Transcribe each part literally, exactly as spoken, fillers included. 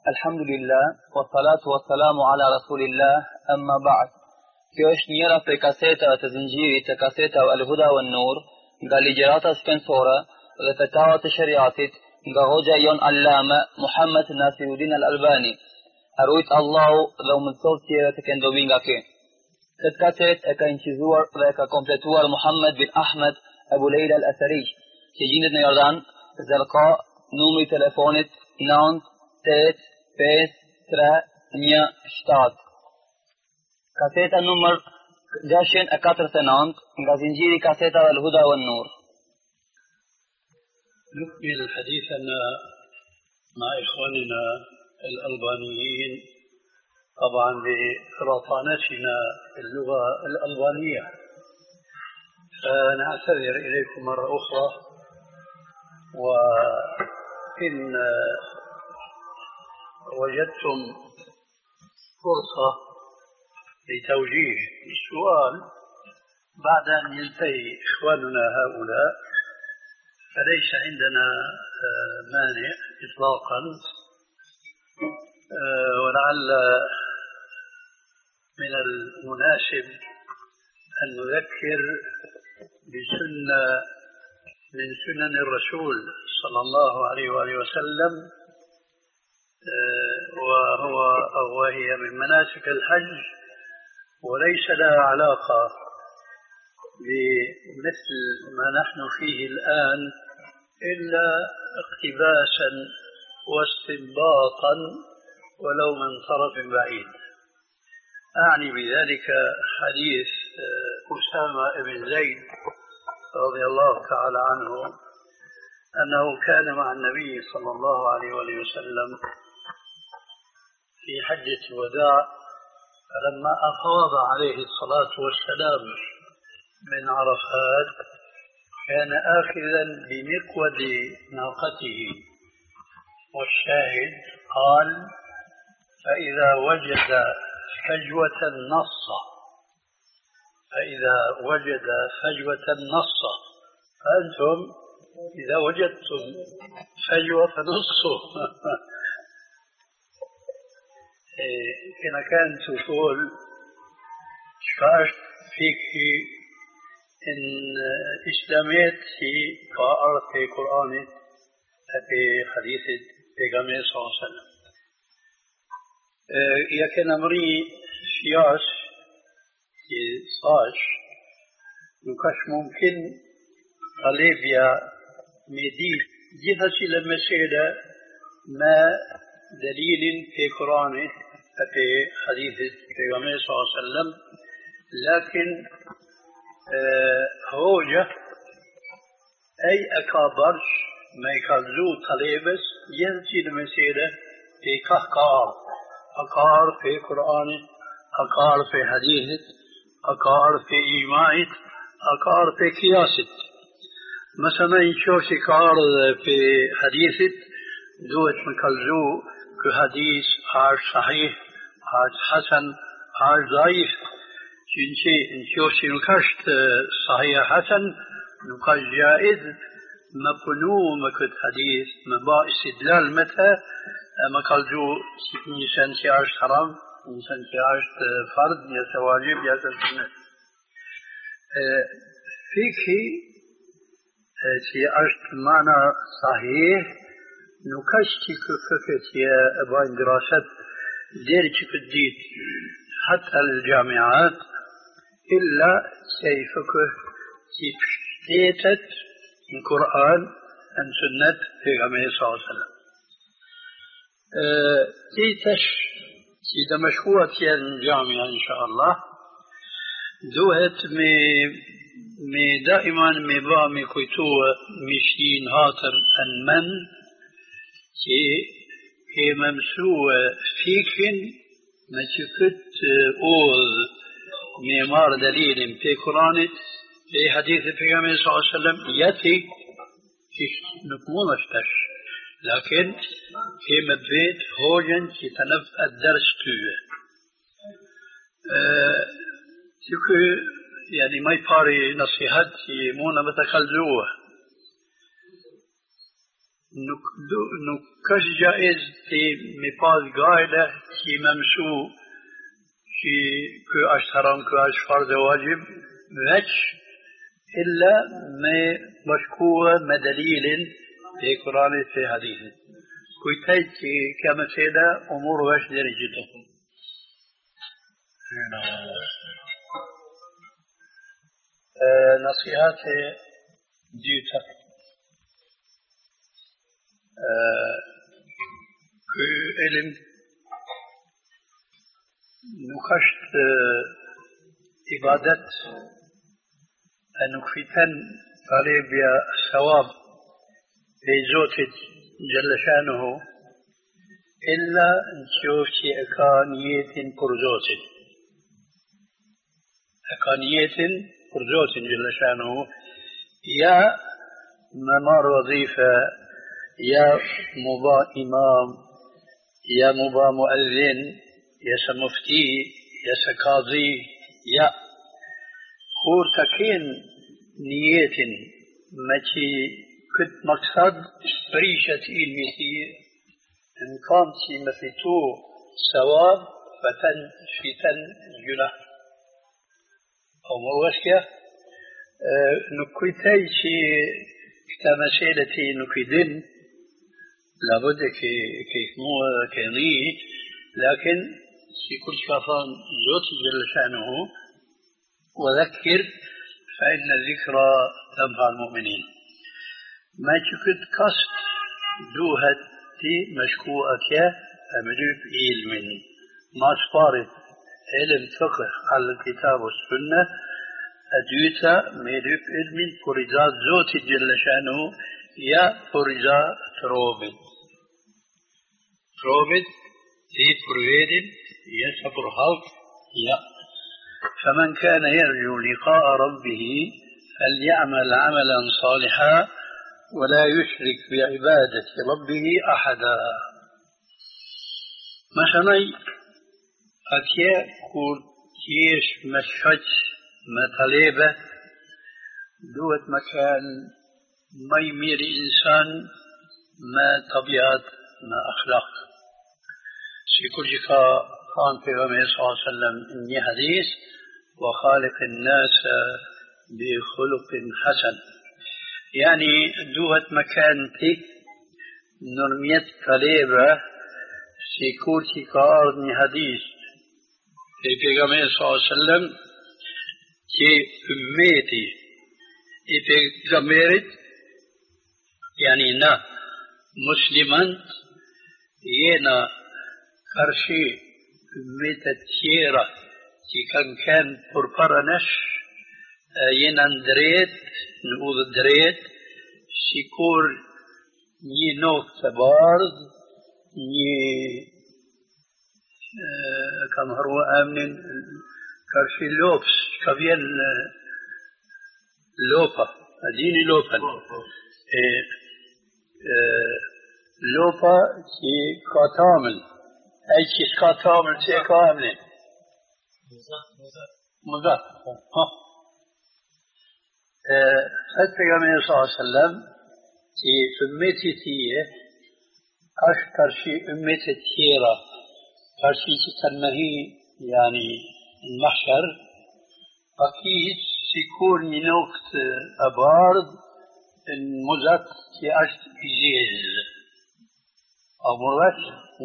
Alhamdulillah, wa salatu wa salamu ala rasulillah, amma ba'd. Kjo është njëra prej kasetave të zinxhirit të kasetave Al-Huda wan Nur, nga ligjërata shkencore dhe fetavat e shariatit nga hoxha jon Allama Muhammad Nasiruddin Al-Albani. Arrujt Allahu dhe u mësot tjere të këndomi nga kjo. Këtë kaset e ka incizuar dhe e ka kompletuar Muhammad bin Ahmed Abu Leila Al-Athari, që gjendet në Jordan, Zerqa, numri telefonit nënt tetë pesë tre një shtatë. Kaseta numër gjashtëqind e katërdhjetë e nëntë nga zinxhiri kasetave Al-Huda wan Nur. نكمل حديثنا مع إخواننا الألبانيين، طبعا برطانتنا اللغة الألبانية، فنعتذر إليكم مرة أخرى. وإن وجدتم فرصة لتوجيه السؤال بعد أن ينتهي إخواننا هؤلاء فليس عندنا مانع إطلاقا، ولعل من المناسب أن نذكر بسنة من سنن الرسول صلى الله عليه وآله وسلم، وهو أو وهي من مناسك الحج، وليس لها علاقة بمثل ما نحن فيه الآن إلا اقتباسا واستنباطا ولو من طرف بعيد. أعني بذلك حديث أسامة بن زيد رضي الله تعالى عنه أنه كان مع النبي صلى الله عليه وآله وسلم في حجة الوداع، فلما أفاض عليه الصلاة والسلام من عرفات كان آخذا بمقود ناقته، والشاهد قال: فإذا وجد فجوة نص، فإذا وجد فجوة نص، فأنتم إذا وجدتم فجوة فنصوا. كما كانت تقول شفاش فيك إن إسلاميت في قارة في قرآن في حديث پیغمبر صلى الله عليه وسلم. إذا كان أمري فياش صاش نكاش ممكن طلبيا مدي جدا شيء المسألة ما دليل في قرآن في حديث پیغمبر صلى الله عليه وسلم، لكن هوجة أي أكابرش ما يكالزو طلبس ينسي المسألة في كهكار أكار في قرآن، أكار في حديث، أكار في إجماع، أكار في قياس. مثلا يشوف كار في حديث دوت مكالزو كحديث عاش صحيح، عاش حسن، عاش ضعيف. شيء نشوف شيء نكشت صحيح حسن نكاش جائز مبنو مكت حديث مبا استدلال متى مكالزو إنسان سيعش حرام، إنسان سيعش فرض يا سواجب يا سنة. فيكي سيعش معنى صحيح نكشتي كفكت يا أبوان دراسات ديرك بديت حتى الجامعات إلا سيفكه سيفتيتت القرآن عن سنة پیغمبر صلى الله عليه وسلم. تيتش سيدا مشهورة الجامعة إن شاء الله دوهت مي مي دائما مي با مي كويتوه مشين هاتر أنمن كي كي ممسوه فيكن ما تكت أوذ ميمار دليل في قرآن في حديث النبي صلى الله عليه وسلم يأتي نكمون اشتش، لكن في مبيت هوجن في تنف الدرس توه أه يعني ما يباري نصيحت يمونا متخلزوه nuk nuk është jaiz të me pas gajle që me mësu që kë është haram, kë është farz e wajib, veç illa me bashkua me dalilin e Kuranit e hadithit. Kujtaj që kjo mesela umur vesh deri gjithë. نصيحات ديوتا كو علم نكشت عبادت نكفتن طالب يا ثواب بزوت جل شانه إلا نشوف شيء أكانية برزوت أكانية برزوت جل شانه يا ممار وظيفة يا مبا إمام يا مبا مؤذن يا سمفتي يا سقاضي يا خور تكين نية ماشي كنت مقصد بريشة علمي إن كان شي مثلتو ثواب فتن فتن جناح أو موسكة أه نكويتاي شي كتامسيلتي نكيدن لابد كي كي مو كيني لكن في كل شافان زوت جل شأنه وذكر فإن الذكرى تنفع المؤمنين ما شكت قصد دوهتي مشكوءك أمريب علم ما صارت علم فقه على الكتاب والسنة أدويتا ميريب علم فرزات زوت جل شأنه يا فرزات تروبت تروبت في فرويد يسفر هالك يا فمن كان يرجو لقاء ربه فليعمل عملا صالحا ولا يشرك بعبادة ربه أحدا مثلا أتيا كور كيش مشهج مطلبة دوت مكان ما يمير إنسان ما طبيعة ما أخلاق سيكون جكا قام في غمية صلى الله عليه وسلم إني حديث وخالق الناس بخلق حسن يعني دوت مكانتي نرميت طلبة سيكون جكا أرضني حديث في غمية صلى الله عليه وسلم كي أميتي في غميرت يعني نا مسلما ينا كرشي أميتة تيرة كي كان كان بربرنش ينا دريت نقول دريت شكور ني نوك تبارد ني كم هرو آمن كرشي لوبس كبير لوبا أديني لوبا لوبا كي كاتامل أي كي كاتامل كي كامل مزا ها النبي صلى الله عليه وسلم في أمتي تيه أشكر شيء أمتي تيرا كرشي تنمهي يعني المحشر أكيد سيكون من وقت أبارد المزات كي أشت إجيز أو مرات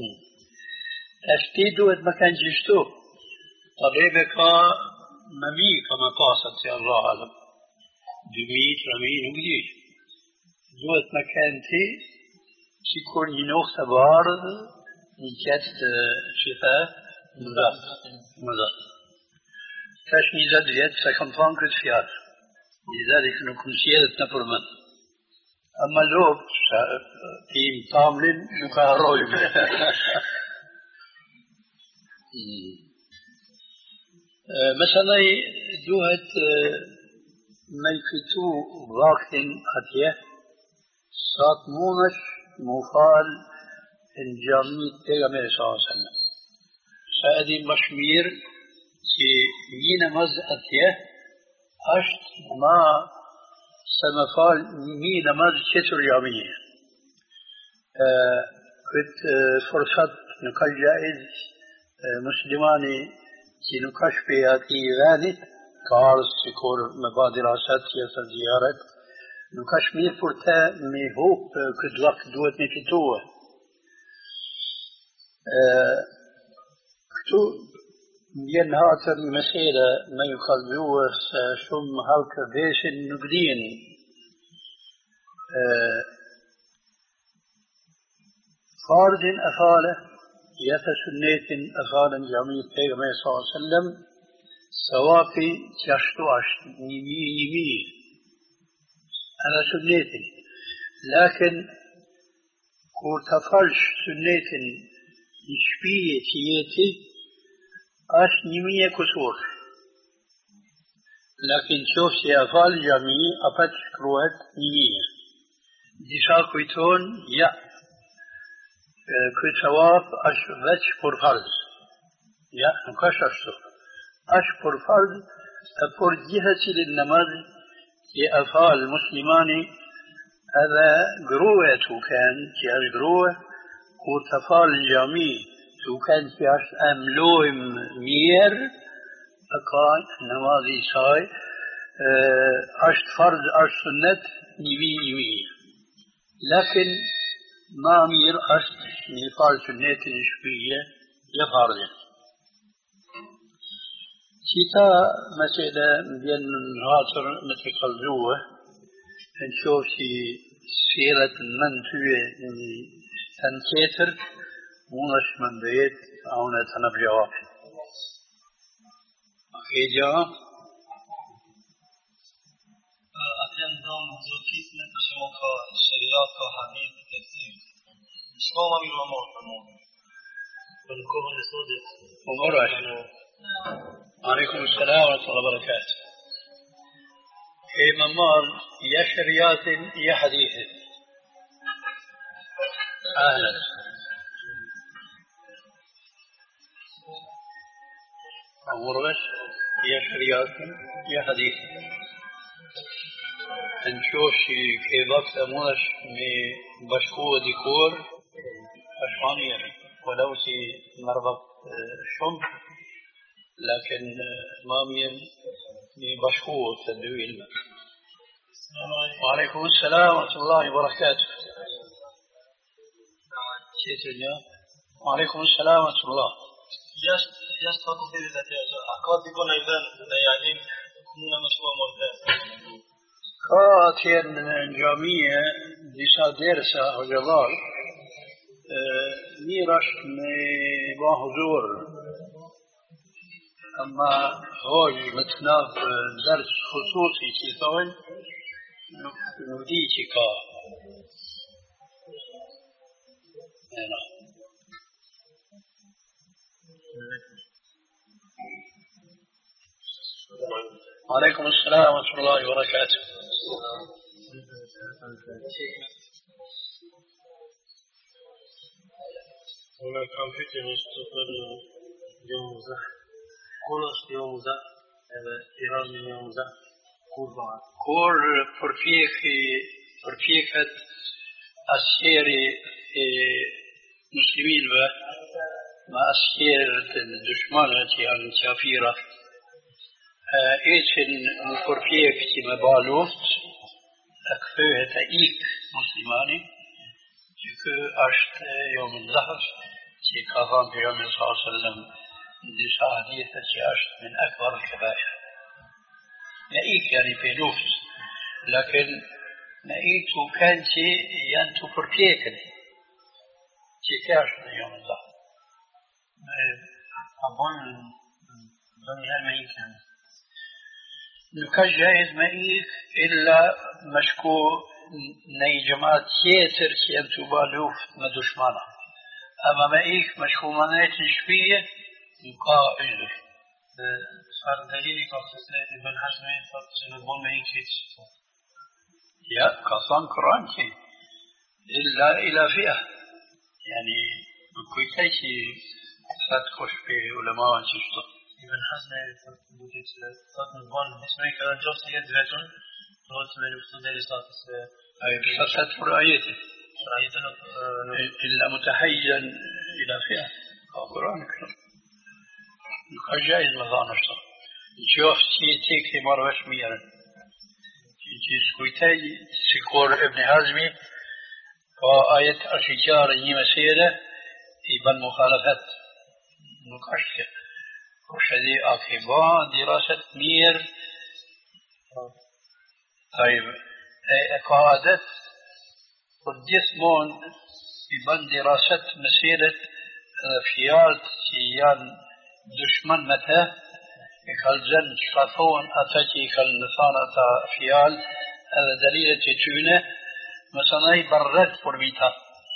أفتيدو إذ ما كان جشتو طبيبك ممي كما قاصد يا الله أعلم دميت رمين وقديش دوت مكانتي سيكون من وقت أبارد نكت شفاء مزات مزات تشمي زاد يد سكنفان كت فيار لذلك نكون سيادتنا برمن أما لوب تيم طاملين نكاروي مثلا دوهت ما يكتو واقتن أتيه سات مونش مفال الجامعة تيغمير صلى الله عليه وسلم سأدي مشمير في مين مز أتيه أشت ما سمفال مين مز كتر يامية كنت فرصة نقل جائز مسلماني كي نقش بياتي غاني كارس سيكور مبادر عسات سياسة زيارة نقش مير فرتا ميهوب كد وقت دوت نفتوه كتو ينهاتر مسيرة ما يقال جوه شم هالك بيش النقدين فرد أفاله يتسنيت أفالا جميع النبي صلى الله عليه وسلم سوافي تشتو عشت نمي نمي أنا سنيت لكن كور تفرش سنيت نشبية تيتي أش نمية كسور لكن شوف سي أفال جميع أفتش كروهت نمية ديشا كويتون يا كوي ثواب أش فتش بور فرض يا نكش أشتو أش بور فرض بور جهة للنماذ في أفال مسلماني هذا قروة كان في أش قروة وتفال جميع تو كان في أش أملوهم مير أكان نماذي ساي أش فرض أش سنة نبي نبي لكن ما مير أش نفال سنة نشبية يفرض شتا مسألة بين هاتر مثل قلزوه نشوف شي سيرة المنتوية تنكيتر مونش من بيت أونا تنب جواب أخي جواب أتيان دام زوكيس من شموكا شريعات کا حديث تفسير شما ما ميرو أمور فرمون ونكوه نسودت أمور عليكم السلام ورحمة الله وبركاته إيه ممار يا شريعات يا حديث أهلا أمورش يا شريعات يا حديث نشوف شي كي وقت أمورش مي بشكوه ديكور أشوانية ولو شي مربط شم لكن ما مين مي بشكوه تدوي الماء وعليكم السلام ورحمة الله وبركاته وعليكم السلام ورحمة الله ياش ياش تفضل في ذاتي أكاد يكون أيضا يعني كنا مشروع مرتين كاتين جامعية ديسا ديرسا وجبار ميراش با حضور أما هوج متناف درس خصوصي كيفون نوديتي كا وعليكم السلام ورحمة الله وبركاته هنا كان فكرة مستقر يوم زح كلش يوم زح هذا إيران يوم زح كور بعد كور فرفيخ فرفيخة أسيري مسلمين و ما أسير الدشمان يعني شافيرة إيش فرفيخ كما بالوت أكفيه تأيك مسلماني çünkü aşk yevmin zahf ki kazan Peygamber sallallahu aleyhi ve sellem disahiyete ki aşk min ekbar kebair. نأيك يعني في نفس لكن نأيك كان شيء يعني تفركيكن شيء كاش من يوم الله أظن الدنيا ما يمكن نكاش جائز مأيك إلا مشكو ني جماعة ياتر كي أنتو بالوف ما دشمانا أما مأيك مشكو منايت نشبية نقا إجدر صار دليلي كافسة ابن حزم فنبون ما ينكيش يا قصان قرآن كي إلا إلى فئة يعني كويتاي كي فتخش في علماء وانششتو ابن حزم بوديت فنبون اسمه كذا جوست يد فيتون قلت من يفتون دلي ساتس أي بسات فرآيتي إلا متحيزا إلى فئة القرآن الكريم جائز مثلا أشتر شوف تيك مرة ميرا سكويتاي سكور ابن حزمي وآية أشجار يمسيرة يبان مخالفات نقاشك وشدي أكبا دراسة مير طيب قاعدة والجسمون يبان دراسة مسيرة فيال سيان دشمن متى كالجن شافون أتاكي كالنثان أتا فيال هذا دليل تجونه مثلا برد فرميتا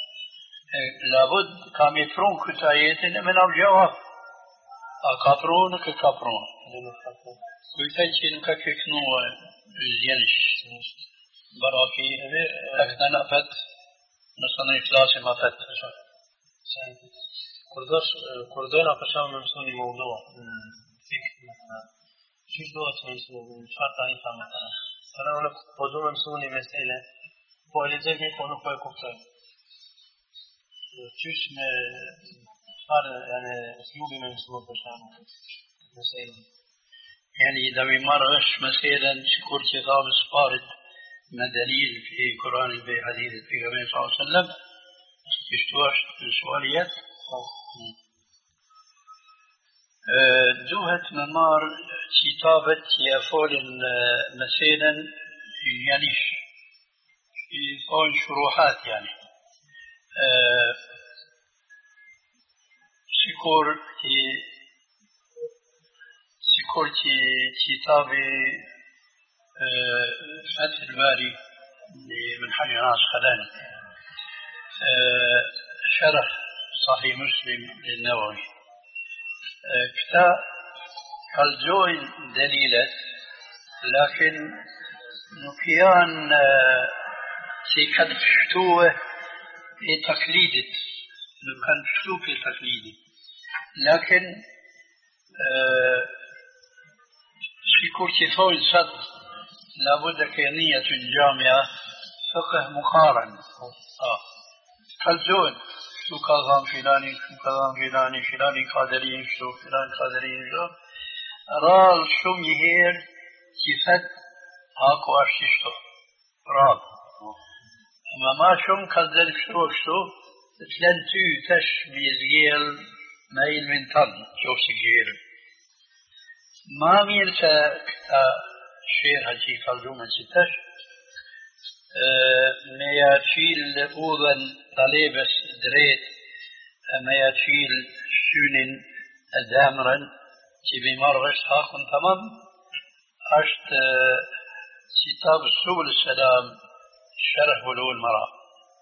لابد كام يفرون كتايتين من الجواب أكابرون ككابرون كتايتين كككنو زينش براكي أكنا فت مثلا إخلاص ما فت كرداش كردانا فشام ممسوني موضوع فكر مثلا شو دوت ممسوني شرط عن فهم مثلا أنا أقول لك موضوع ممسوني مسألة فوالدي بيكونوا في كفتة شوش م صار يعني أسلوبي ممسون فشام مسألة يعني إذا بمرش مثلا شكور كتاب سبارت ما دليل في قرآن في حديث في النبي صلى الله عليه وسلم اشتواش سؤاليات دوهة ممار كتابة يفول مثلا يعني يفول شروحات يعني شكور شكور كتابة فتح الباري من حج ناس خلاني شرح صحيح مسلم للنووي كتاب الجوي دليلة لكن نكيان في كان شتوه في تقليدة كان شتوه في تقليدة لكن في كورتي فوي صد لابد كينية جامعة فقه مقارن آه. كالجوي شو كاظام فلاني شو كاظام فلاني فلاني قادرين شو فلان قادرين شو رال شو مهير كيفت هاكو أشتشتو رال أما ما شو مكذل شو شو تلنتو تش بيزيل ميل من طن شو سجير ما ميرتا شير هجي خلدوما ستش ميا تشيل أوضن طليبس دريت ميا تشيل شونين دامرا تبي مرغش هاكن تمام أشت كتاب سبل السلام شرح بلوغ المرأة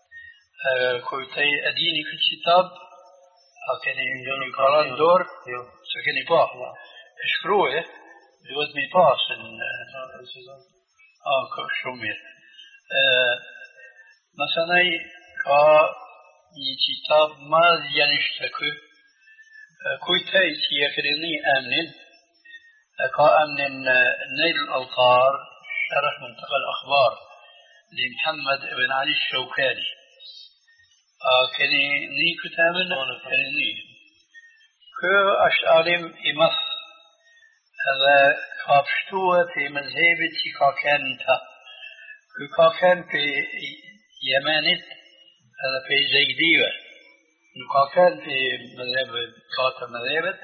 كويتي أديني في الكتاب هكذا يمدوني قرار دور سكني باح اشكروه بوز مي باس اه كشومير مثلا كا كتاب ما ينشتكو كويتي تيكرني أمن كا أمن نيل الأوطار شرح منتقى الأخبار لمحمد بن علي الشوكاني كني ني كتابنا كني ني كو أشعالم إمث هذا كابشتوه في مذهبة كاكانتا كاكان في يمانت هذا في زيدية كاكان في مذهب كاتا مذهبت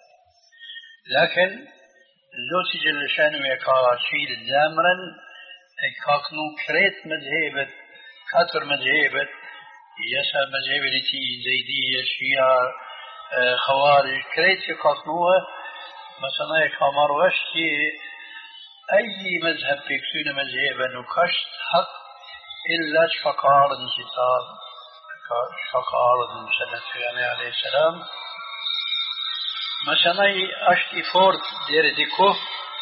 لكن لوتي جلشان ويكاشيل زامرا كاكنو كريت مذهبت كاتر مذهبت يسا مذهبتي زيدية شيعة خوارج كريت كاكنوه مثلا كامر وشتي أي مذهب في كسون مذهبا وكشت حق إلا شفقار الكتاب شفقار المسنة يعني عليه السلام مثلا أشتي فورد دير ديكو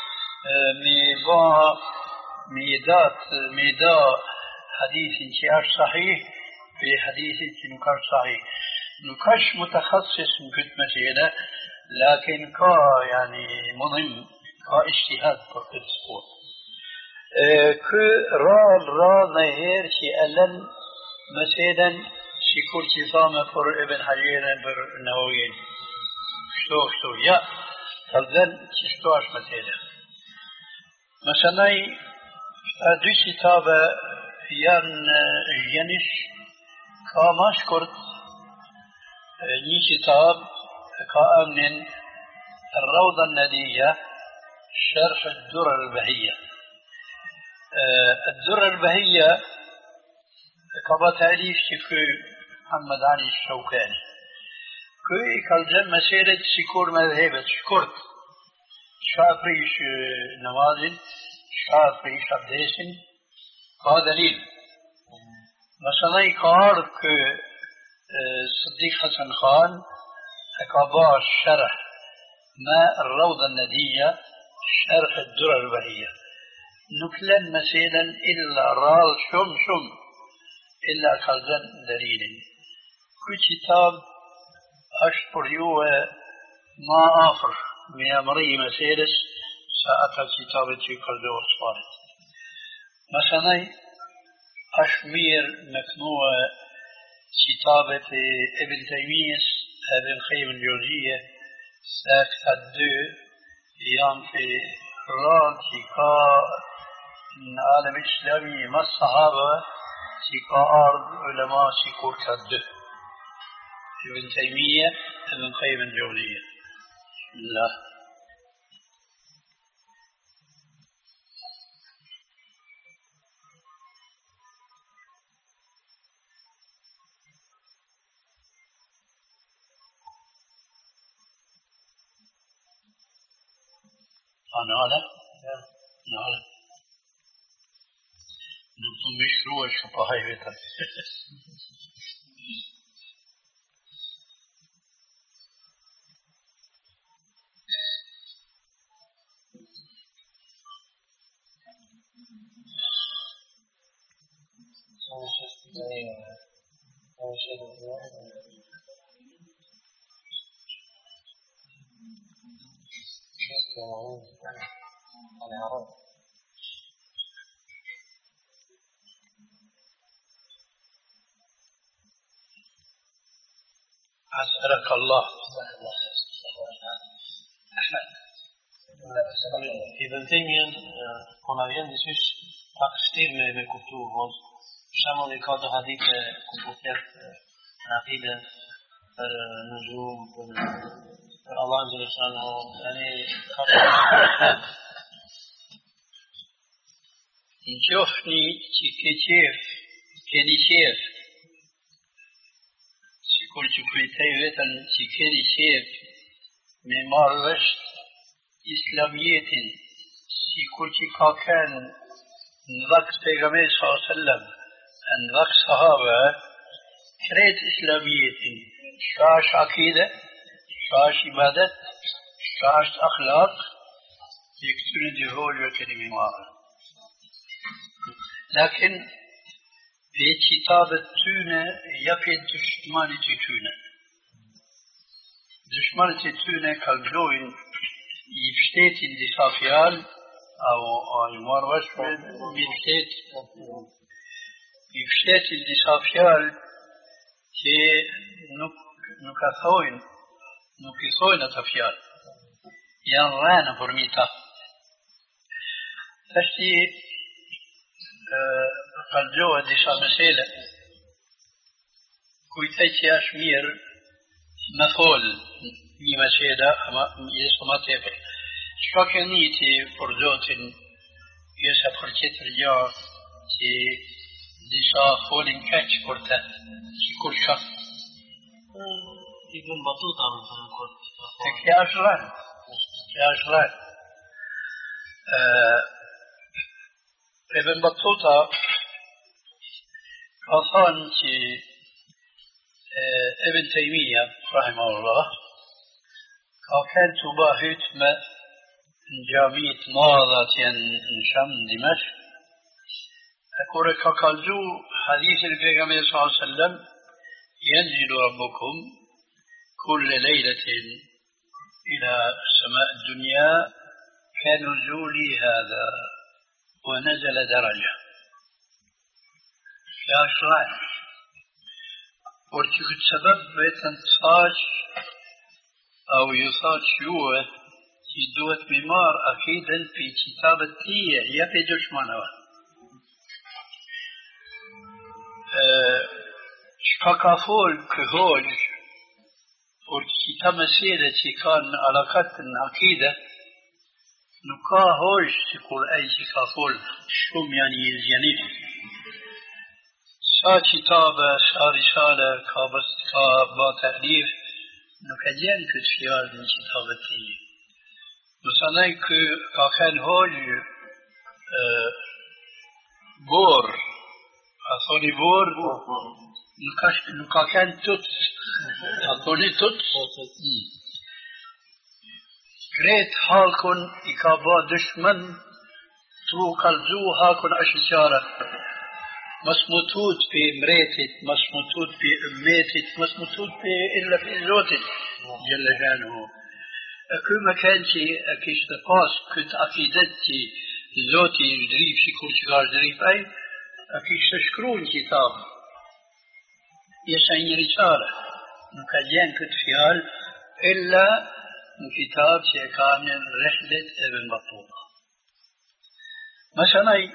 ميبا ميدات ميدا حديث انتياش صحيح في حديث انتياش صحيح نكش متخصص من كتب مسيلة لكن كا يعني مهم كا اجتهاد فقط سبور اه كو رال را نهير شي ألن مثلا شكور كفامة فر ابن حجير بر النوويين شتو شتو يا فلذن شتوش مثلا مثلا دو كتابة ين ينش كاماش كرت ني كتاب كأمن الروضة الندية شرح الدرر البهية. الدرر البهية كما تأليف شكو محمد علي الشوكاني كوي كالجم مسيرة سيكور مذهبة شكرت شافريش نمازل شافريش عبديسن هذا دليل. مثلا كارد كو صديق حسن خان أكبر شرح ما الروضة الندية شرح الدرر البهية نكلن مثلا إلا رال شم شم إلا خلزن دليل كل كتاب أشبر يوه ما آخر من أمري مسيرس سأتى كتابتي قلبه وصفارت. مثلا أشمير مكنوة كتابة ابن تيمية ابن القيم الجوزية ساك الدو يام في رال كا العالم الإسلامي ما الصحابة كا أرض علماء سيكور كالدو ابن تيمية ابن القيم الجوزية. بسم الله. أنا على أنا على نبتو مشروع شو بهاي بيتر أسألك الله. ابن تيمية كنا يندسش تقصير من كتب هذا شامل كذا حديث كتب عقيدة النجوم الله جل شانه يعني نشوفني كيف كني كيف سيكون شكريتي ويتن سيكني كيف من مارش إسلامية سيكون كاكان نذاك پیغمبر صلى الله عليه وسلم نذاك صحابة كريت إسلامية شاش عقيدة شاش عبادة شاش أخلاق يكتون دهول وكلمة مارا. لكن في كتاب التونة يفي دشمانة تونة دشمانة تونة كالجوين يفتيت اندسافيال أو المروش يفتيت يفتيت اندسافيال كي نكثوين نكثوين تفيال ينران فرميتا تشتي قلجوه ديشا مسيلة كويتايتي أشمير مثول مي مسيلة أما يسمى تيبر شاكنيتي فرجوتين يسا فرجيت رجاء تي ديشا فولين كاتش كورتا تي كل شخص ابن بطوطة مثلا كورت تكي أشران تكي أشران ابن بطوطة أصلا ابن تيمية رحمه الله كان تباهت ما جامية ناظة شام دمشق أقول كالجو حديث النبي صلى الله عليه وسلم ينزل ربكم كل ليلة إلى سماء الدنيا كنزولي هذا ونزل درجة يا شرائع ورتي سبب بتنصاج أو يصاد شيوه يدوت ممار أكيدا في كتابة تيه يبي دشمنه شكاكافول كهوج ورتي مسيرة كان علاقة عقيدة نكا هوج تقول أي شكاكافول شوم يعني الجنين سا كتابة سا رسالة كابس كابا تأليف نكجين كتفيال من كتابتي مثلا كاكان هوج بور أصولي بور نكاش نكاكان توت أصولي توت كريت هالكن إكابا دشمن تو قلزو هاكن أشجارة مسموتوت في مريتت مسموتوت في أميتت مسموتوت في إلا في زوتت جل جانه كما كانتي أكيش تقاس كنت أكيدتي زوتي جريب شكور شكار جريب أي أكيش تشكرون كتاب يسعين رسالة مكجين كنت فيال إلا كتاب كامل رحلة ابن بطوطة مثلا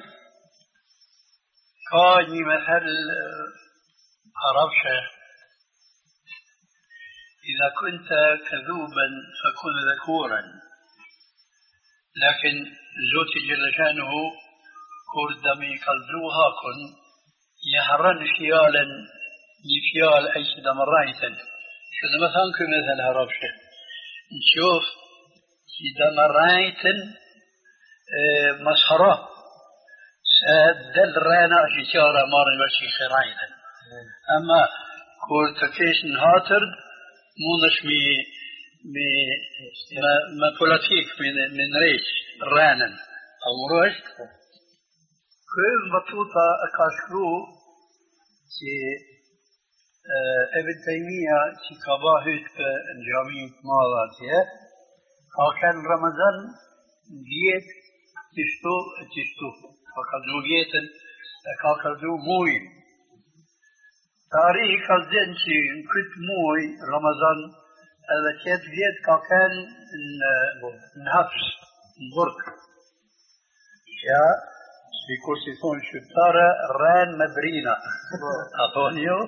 كاني مثل عربشة إذا كنت كذوبا فكن ذكورا لكن زوتي جل شانه كردمي كالزوها كن يهرن فيالا يفيال أي سيدا مرايتا شذا مثلا كمثل عربشة نشوف سيدا مرايتا مسخرة دل رانا شجارة مارن وشي خرايدا أما كور تكيش نهاتر مونش مي مي ما, ما بولاتيك من من ريش رانا أو مروش كل بطوطة أكاشكرو كي ابن تيمية كي كباهت الجامعة مالاتيه كان رمضان جيت تشتو تشتو فكذو جيتن كذو موي تاريخ الزنشي كنت موي رمضان هذا كيت جيت كان نحبس نبرك يا في كورسيسون شبتارة ران مبرينا أطونيو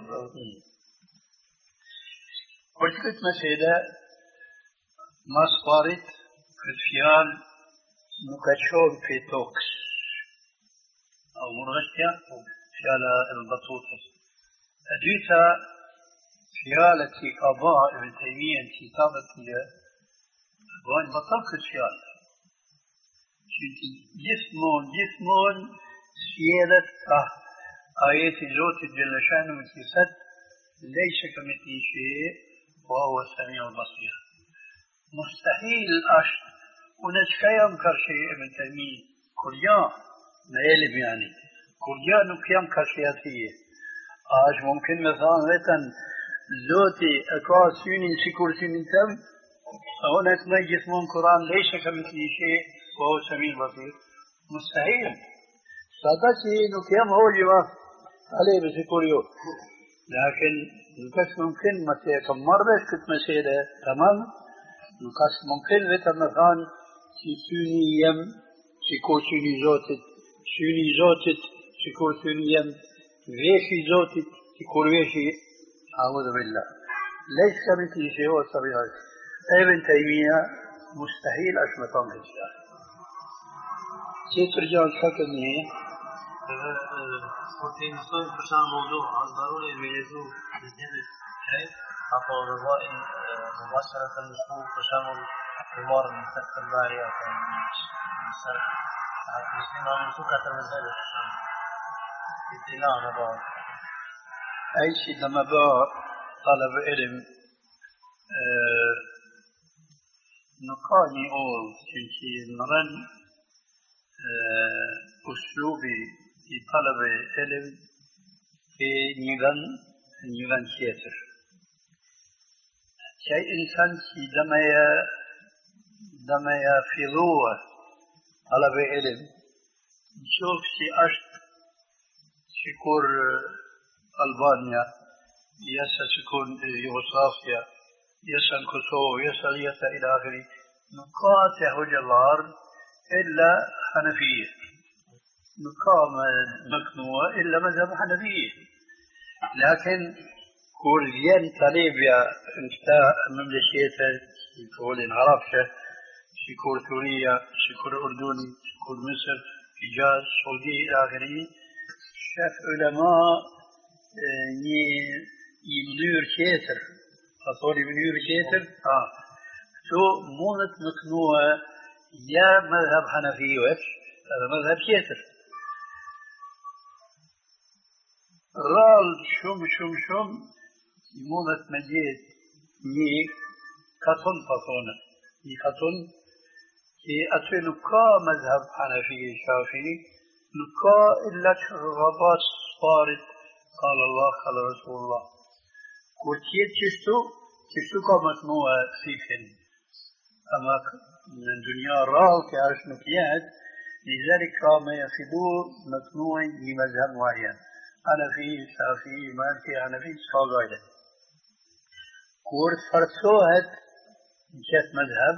قلت كنت مسيدة ما صارت كنت فيال نكشون في توكس أو مرغشيا فيالا البطوطة أديتا فيالة أباء ابن تيمية كتابة وين بطلت فيال جسمون جسمون سيادة آيات زوت جل شانه كسد ليس كمثله شيء وهو السميع البصير مستحيل أشت ونشكا ينكر شيء ابن تيمية كريان ما يلب يعني كريان ينكر شيئاتية آج ممكن مثلا لتن زوتي أكواس سنين شكور سنين تم هناك ما جسمون قرآن ليس كمثله شيء وهو السميع البصير مستحيل سادا شيء انه كم هو جوا عليه بسكوريو لكن نكاش ممكن مسيح كم مرة كنت مسيح تمام نكاش ممكن لتمثان شي سوني يم شكو سوني زوتت سوني زوتت شكو سوني يم ويشي زوتت شكو ويشي أعوذ بالله ليس كمثله شيء هو السميع ابن تيمية مستحيل أشمتهم الإسلام كيف رجع الحكم هي؟ وفي نصوص فشان موضوع ضروري يميزوه بالجبل كيف عطوا الرضائن مباشرة المشهور فشان الكبار من سقف البارية مسلم عن سكة المزالة ابتلاء نبار أي شيء لما بقى طلب علم نقاني أول شيء مرن أسلوبي في طلب علم في نيغان نيغان كيتر شيء إنسان في دمية دمية في ضوء طلب علم نشوف شي أشت شكور ألبانيا يسا تكون يوغوسلافيا يسا كوسوفو يسا يسا إلى آخره نقاطع جلار إلا حنفية نقام مكنوة إلا مذهب حنفية لكن كوريان طالبيا انتا مملكيتا يقول انعرفشة شكور سوريا شكور أردني شكور مصر حجاز سعودي إلى آخره شاف علماء يمنور كيتر أطولي منور كيتر آه شو مونت مكنوة يا مذهب حنفي وش هذا مذهب كيتر رال شم شم شم مونت مجيد ني كتن فطونة ني كتن كي أتوي نكا مذهب حنفي شافعي نكا إلا رباط صارت قال الله قال رسول الله كورتيت تشتو تشتو كمكنوة فيكن أما من الدنيا رال كعرش نكيات لذلك كما يفيدو مكنوة لمذهب معين حنفي شافعي مالكي حنفي صال واحدة كورت فرسوهت جت مذهب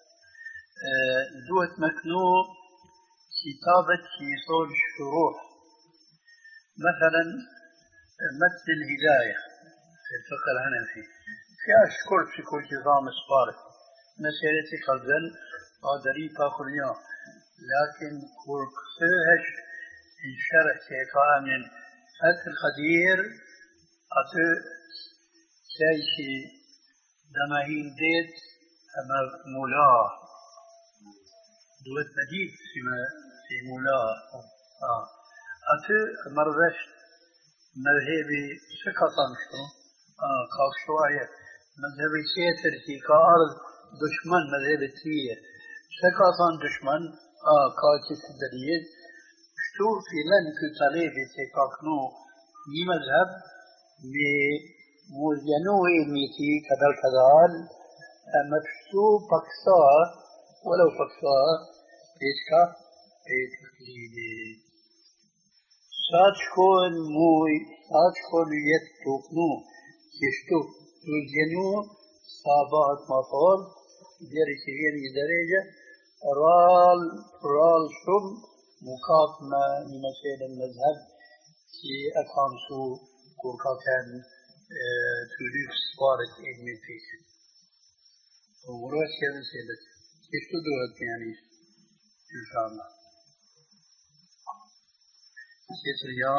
دوت مكنو كتابة يصول شروح مثلا متن الهداية في الفقه الحنفي في أشكر في كل نظام صفارة مسألة خزن قادري تاخريان لكن كوركسوهش إن شرح شيخا من فتح القدير أتو شيء دماهين ديت أما مولاه دوت مديد في مولاه آه. أتو مرضش مذهبي شكطا شو آه قاف شوية مذهبي سيتر في كأرض دشمن مذهب التية شكطا دشمن آه كاتس الدليل شو في لن كتاليبي تكاكنو ني مذهب موزينو إلميتي كدل كدال أما شو بكسا ولو بكسا إيشكا إيشكا ساتشكون موي ساتشكون يتوكنو كشتو توزينو صابات مطول ديري سيرين درجة رال رال شم مقاطمة لمسائل المذهب في أفهمسو كوركا كان توليف صارت علمي فيه ومروش كذا سيدة كشتو دوت يعني إن شاء الله كيسر يا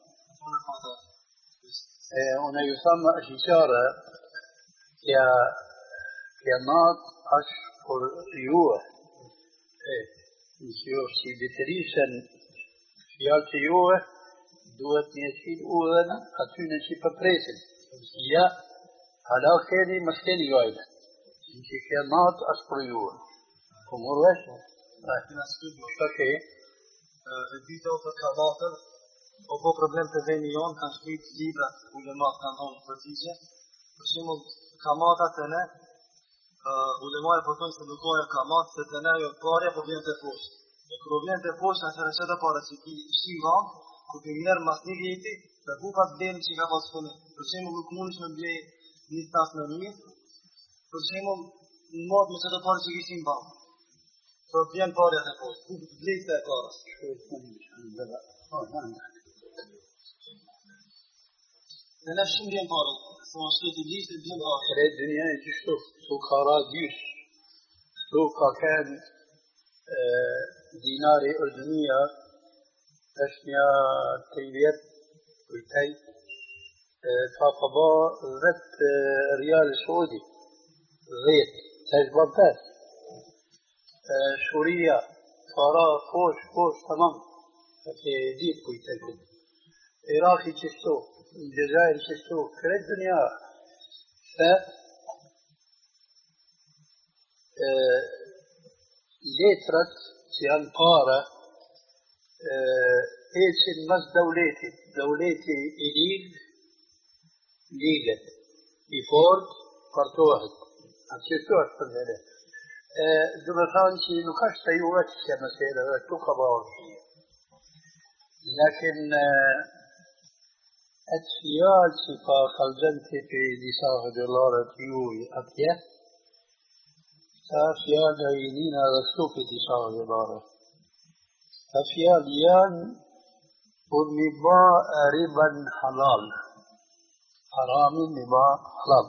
هنا يسمى إشارة يا كنات أشهر يوه يشوف شي بتريشن فيالت يوه دوت نسيل أولا أتونا شي ببريسن يا على خيري مسكني وايد شي كنات أشهر يوه أمور وش أوكي Vite ose kamatër, o po problem të veni jonë, kanë shkrit libra, ulemat kanë thonë përgjigje. Për shembull, kamatat e ne, ulemat e përtojnë se nuk ka kamat, se të ne jo parja po vjen të poshtë. E kërë vjen të poshtë, në qërë qëtë para që ki shi vanë, ku për njerë mas një vjeti, dhe bukat vlenë që ka pasë fëmi. Për shembull, nuk mund ishme blej një tas me mirë, për shembull, në modë me qëtë parë që ki shi vanë. Për vjen parja të poshtë, ku blej se e parës. Ne nefshim vjen parë, se ma shketi gjishtë vjen parë. Kërë dënja e gjishtu, su ka ra gjysh, su ka kanë dinari urdënia, është një të vjet, kujtaj, ka këba dhët rjallë saudi, dhët, të është babes. Shuria, kara, kosh, kosh, tamam, që ditë kujtaj këtë. Iraki qështu, Jazair qështu, kërë dënja, se letrat që janë para, eqin mas dawletit, dawleti i ligë, ligët, i fort, partohet. Atë qështu është për dhele. Do me thanë që nuk është të ju vetë që mësele, dhe tu ka bërë. Lakin atë fjalë që ka kallëzën të për disa hëgjëllarët juj atje, ta fjalë e jinina dhe shtu për disa hëgjëllarët. Ta fjalë janë për mi ba riban halal, haramin mi ba halal.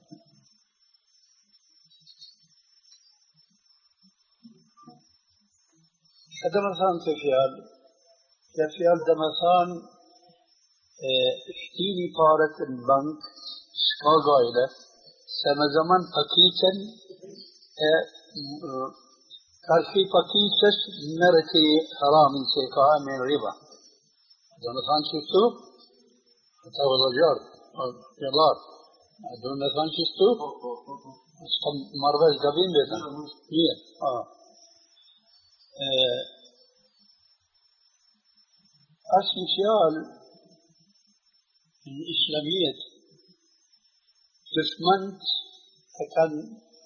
Këtë më thanë të fjalë, të fjalë dhe më thanë shtini parët në bank, s'ka gajle, se me zaman pakicën e karfi pakicës mërët i haramin që ka me riba. Dhe më thanë qështu, ata vëllë gjarë, gjallarë, dhe më thanë qështu, s'ka marvesh gabim vetën, mirë. Asë një fjalë në islamijet, dëshmënt e kanë,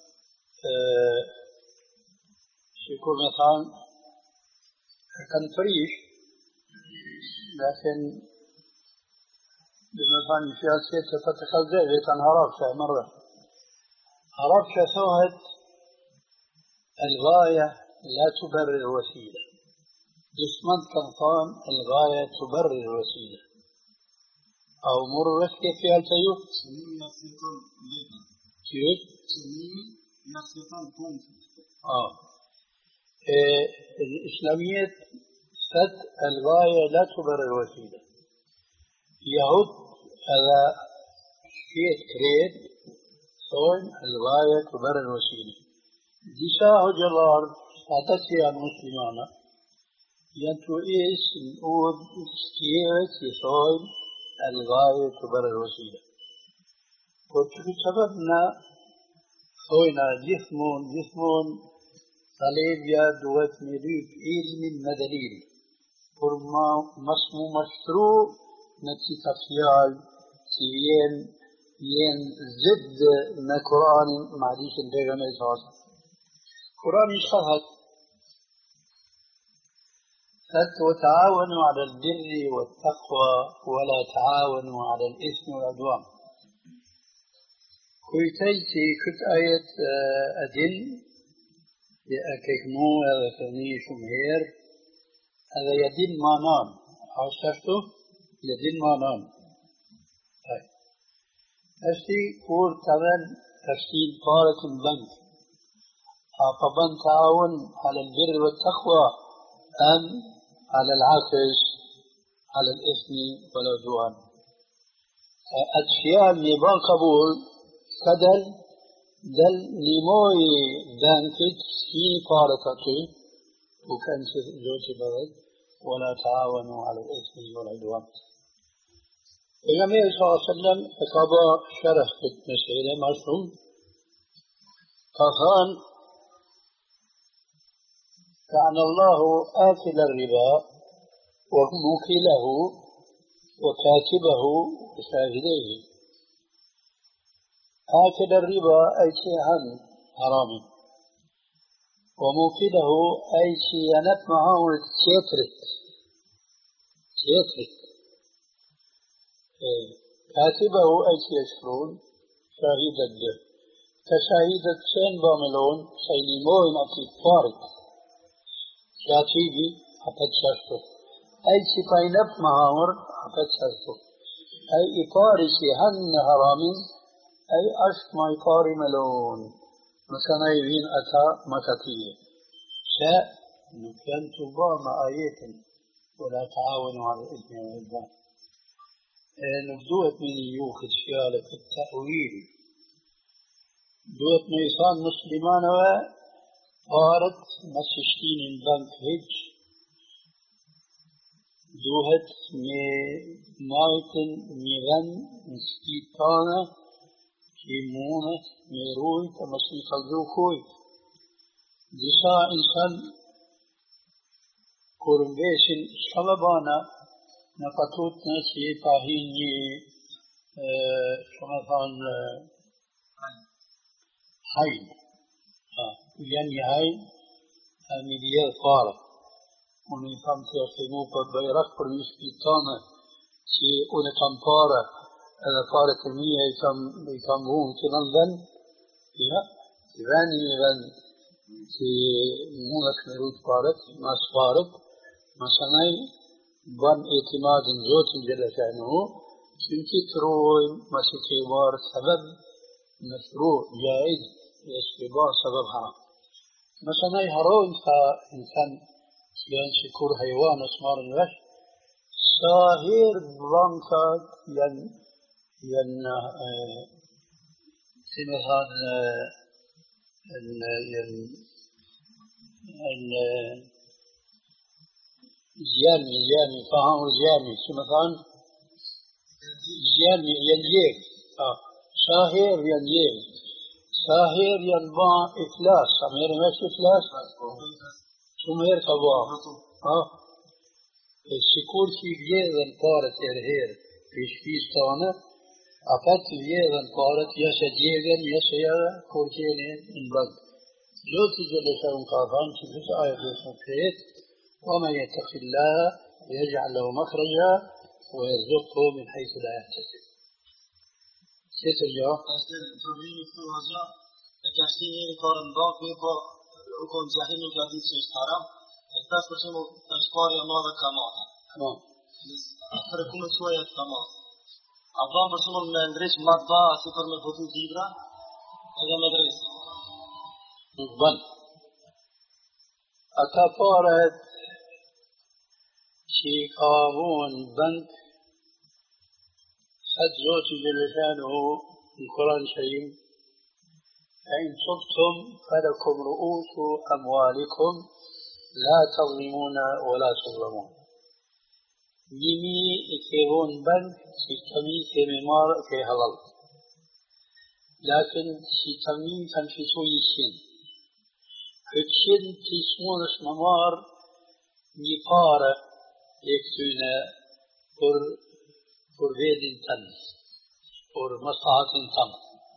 që kur me thanë, e kanë frish, lakin, dhe me thanë një fjalë që të të të khalzë, vetën harabësha e mërë. Harabësha thohet, الغاية لا تبرر الوسيلة. دشمنت كان ثان الغاية تبرر الوسيلة. أو مر كيف في التيو؟ سمي يسيطان ليبا. كيف؟ سمي يسيطان بونت. آه. إيه الإسلامية ست الغاية لا تبرر الوسيلة. يهود هذا شيء كريت ثان الغاية تبرر الوسيلة. ديشا هجلار أتسي المسلمان ينتو إيش الأود سكيرت يصوين الغاية تبرر الوسيلة وكيف سببنا خوينا جسمون جسمون صليبيا دوت مليك علم مدليل فرما مسمو مشروع نتي تفيال سيين ين زد من القرآن معليش البيغمي صلى القرآن شهد وتعاونوا على البر والتقوى ولا تعاونوا على الإثم والعدوان. كويتيتي كنت آية أدل لأكيكمو هذا كني شمهير هذا يدل ما نام عشفته يدل ما نام. طيب أشتي كور كمان تشكيل طارة البنك فبن تعاون على البر والتقوى أم على العكس على الإثم والعدوان. أشياء نبا قبول كدل دل نموي بانكت سين فارقته وكان زوجي بغد ولا تعاونوا على الإثم والعدوان. النبي صلى الله عليه وسلم أقضى شرح المسألة مرسوم فقال لعن الله آكل الربا وموكله وكاتبه وشاهديه. آكل الربا أي شيء حرام وموكله أي شيء ينت معه تيترك تيترك كاتبه أي شيء يشفرون شاهد الدر كشاهدة سين باملون سينيموين أكيد فارق كاتبي حفظ شرطه أي شيء كاينب مهاور حفظ شرطه أي إقاري شيء هن حرامين أي أشت ما إقاري ملون مثلا يبين أتا مكاتية شاء نكين تبا مع آيات ولا تعاونوا على الإثم والعدوان. نبدوت من يوخذ شيالة في التأويل دوت نيسان مسلمان وقارت مسشتين البنك هج دوهت مي مايتن ميغن مستيطانة كيمونة ميروي تمسي خلزو خوي ديسا إنسان كورنبيشن شلبانا نقطوت ناسي طاهيني شمثان حين يعني حين مليار قارة ونفهم تيخيمو قد بيرق برميش بيطانة që unë kam pare edhe paret e mia i kam i kam vunë që në vend, ja, që veni një vend që mundet me rujt paret, mas paret, masanaj ban itimadin Zotin Gjelle Shanuhu, që në që të rojmë, mas i ke barë sebeb, مشروع جائز يشبه سبب حرام مثلا هرون فإنسان يعني شكور حيوان اسمار الوش ساهر بلانكا ين ين سمثان ال ين ال جامي جامي فهم الجامي سمثان جامي ينجيك اه ساهر ينجيل ساهر ينبع إفلاس سمير ماشي إفلاس سمير كبا ها السكور في جيدا قارت إرهير في شفيس تانا أفت جيدا قارت يسا جيدا يسا كورتين من بلد جوت جل شاون قافان شفيس آية في وما يتق الله يجعل له مخرجا ويرزقه من حيث لا يحتسب كيف الجواب؟ أصل problemi këtu hoxha e ka shti njëri parë në bakë, mi po u konë gjahimi ka ditë që është haram, e tash për shembull është parja madhe kamata. Po. Për ku më thuaj atë kamat. A bën për shembull me ndriç madha si për me votu libra, edhe me drejtë. Nuk bën. Ata paret që ka vunë bënd قد زوج جل شانه في القرآن الكريم فإن تبتم فلكم رؤوس أموالكم لا تظلمون ولا تظلمون يمي يكيبون بنك سيتمي كممار في حلال لكن سيتمي تنفسو يشين كتشين تسمونش ممار نيقار يكتونا پر për vedin tënë, për maslahatin tënë.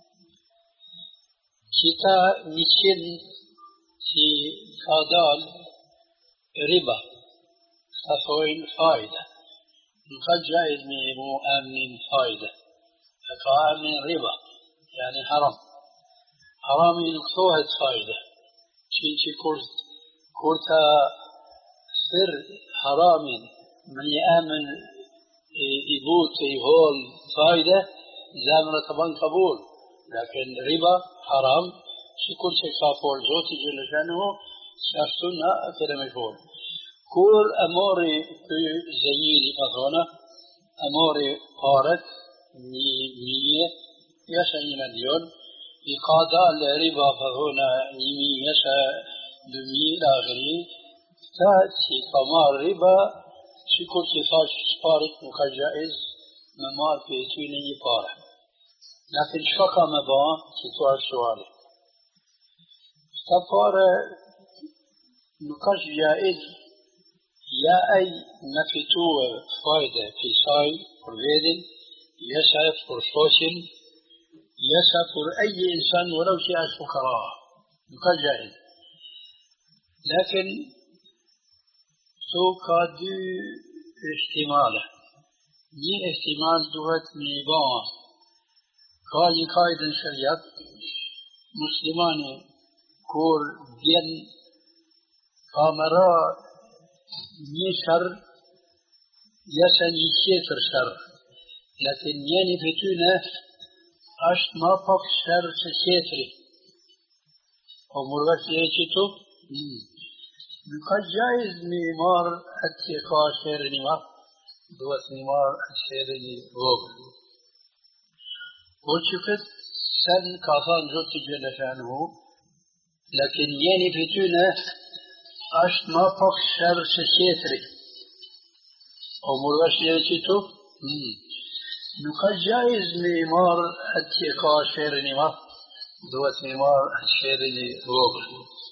Qita një qenë që ka dalë riba, ka thojnë fajda. Nuk ka gjaiz me mu amnin fajda, e ka amnin riba, yani haram. Harami nuk thohet fajda, që që kur, kur ta thirë haramin me një amin يبوت يهول فايدة زامنة طبعا قبول لكن ربا حرام شكل شيء صافور زوتي جل شانه شافتنا كده مجهول كل أموري في زيني مثلا أموري قارت مية يشا مليون إقادة لربا فهنا مية يشا دمي الآخرين تأتي كمار ربا شكل كفاش سبارت مكجائز ممار في توني يبارة لكن شكا مبا كتوار سؤالي سبارة مكج جائز يا أي نفتوه فايدة في ساي والفيدن يسعى فرشوشن يسعى فر أي إنسان ولو شيء الفقراء مكج جائز لكن سو كادو احتماله ني احتمال دوت ميبان كاي قايدن شريعت مسلمان كور دين كامرا ني شر يسن يشيتر شر لكن يعني فتونة اشت ما فوق شر شيتري ومرغش يشيتو بقى جائز ميمار اتقا شير نمار دوت ميمار الشير الغوغل وشكت سن كافان جوت جل شانه لكن يعني فتونة اشت ما فوق شر شيتري ومرغش يشيتو بقى جائز ميمار اتقا شير نمار دوت ميمار الشير الغوغل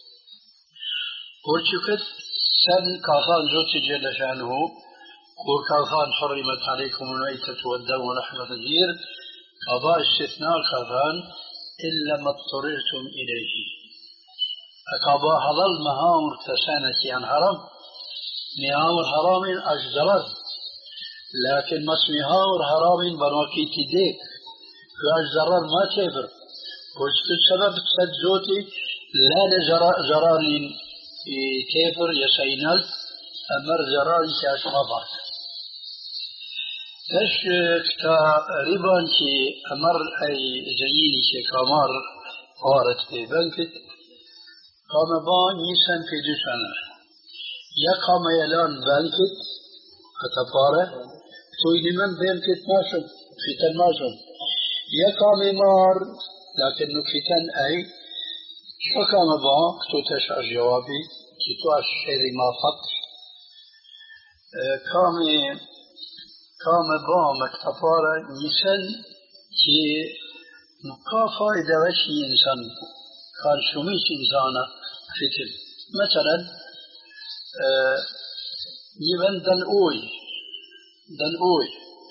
وشكت سن كافان جوت جل شانه قول كافان حرمت عليكم الميتة والدم ولحم الخنزير قضاء استثناء كافان إلا ما اضطررتم إليه أقضاء حلال مهامر تسانة عن حرام مهامر حرام أجدرت لكن مسميها ورهرامين برمكي تديك فاش زرار ما تفر وش السبب تسدزوتي لا زرارين تفر يسينال أمر زراري كاش مبارك اش تقريبا كي أمر أي زيني كي كامار قارت في بنكت قام بان يسن في دو سنة يا قام يلان بنكت أتبارة تويني من بنكت ماشم في تن ماشم يا قام مار لكنه في تن أي شو قام بان كتو تشعر جوابي كتو أشهري ما فقط قام قام بان مكتفارة يسن كي نقا فائدة وشي إنسان كان شميش إنسانا فتن مثلا آه يبن دن أوي دن أوي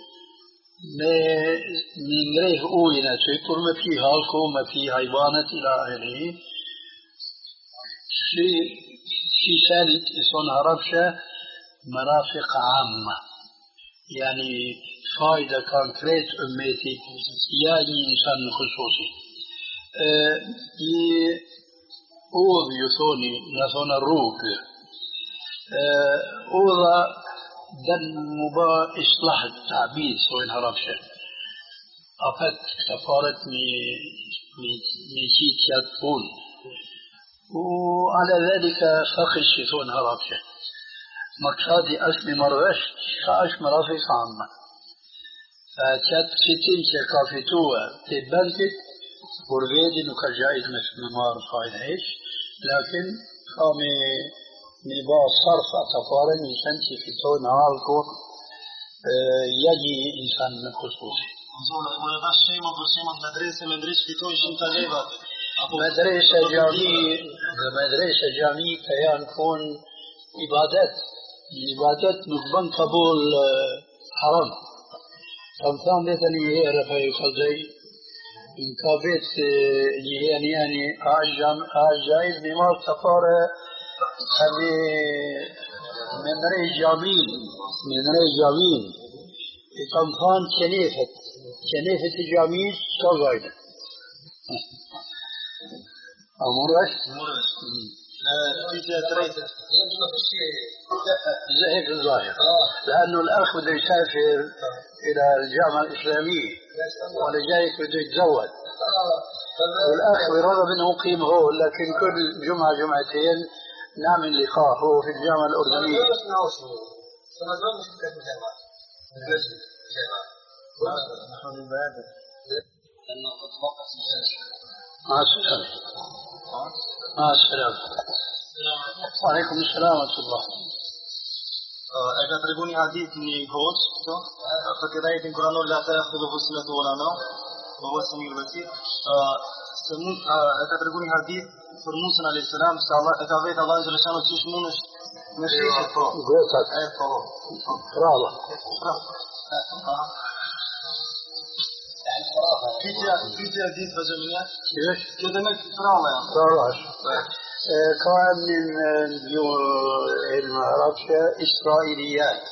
من غير أوي نتوي كل ما في هالكو ما في حيوانات إلى آخره في في ثالث إصون هربشة مرافق عامة يعني فائدة كونكريت أمتي يعني إنسان خصوصي أه أوض يثوني نثون الروك أه أوضا دن مبا إصلاح التعبيد سوين هربشة أفت كفارت مي مي جيت يدفون وعلى ذلك فقش يثون هربشة مقصدي أسمي مرغش خاش مرافق عامة فكانت ستين كافيتوة تبنتت ورغيدي نو كجايز مثل ممار فايد عيش لكن قامي نبا صرف أتفارا إنسان تفتو نهالكو يجي إنسان من خصوصي مدرسة جامعي مدرسة جامعي كيان كون عبادات عبادات نقبن قبول حرام كم ثان لتني هي رفاي خزي إن كابت يعني يعني أجام أجايز بمار سفارة هذه من رأي جامين من رأي جامين كم ثان كنيفة كنيفة جامين كغايد أمورش زهق الظاهر لأنه الأخ بده يسافر إلى الجامعة الإسلامية ولا جاي بده يتزوج والأخ برغم أنه مقيم هو لكن كل جمعة جمعتين نعمل لقاء هو في الجامعة الأردنية مع السلامة مع السلامة وعليكم السلام ورحمة الله. E ka tregu një hadith një hoç, këto, për këtë ajetin kuranor la ta'khudhu husnatu wala nawm, wa huwa samiul basir. Se mund e ka tregu një hadith për Musa alayhis salam se Allah e ka vetë Allah xhaleshano çish mundesh me shihje po. Gocat. E po. Bravo. Pyetja pyetja e ditë vazhdimisht. كيف؟ Kjo demek prallë janë. bravo. كان من المعرفة إسرائيليات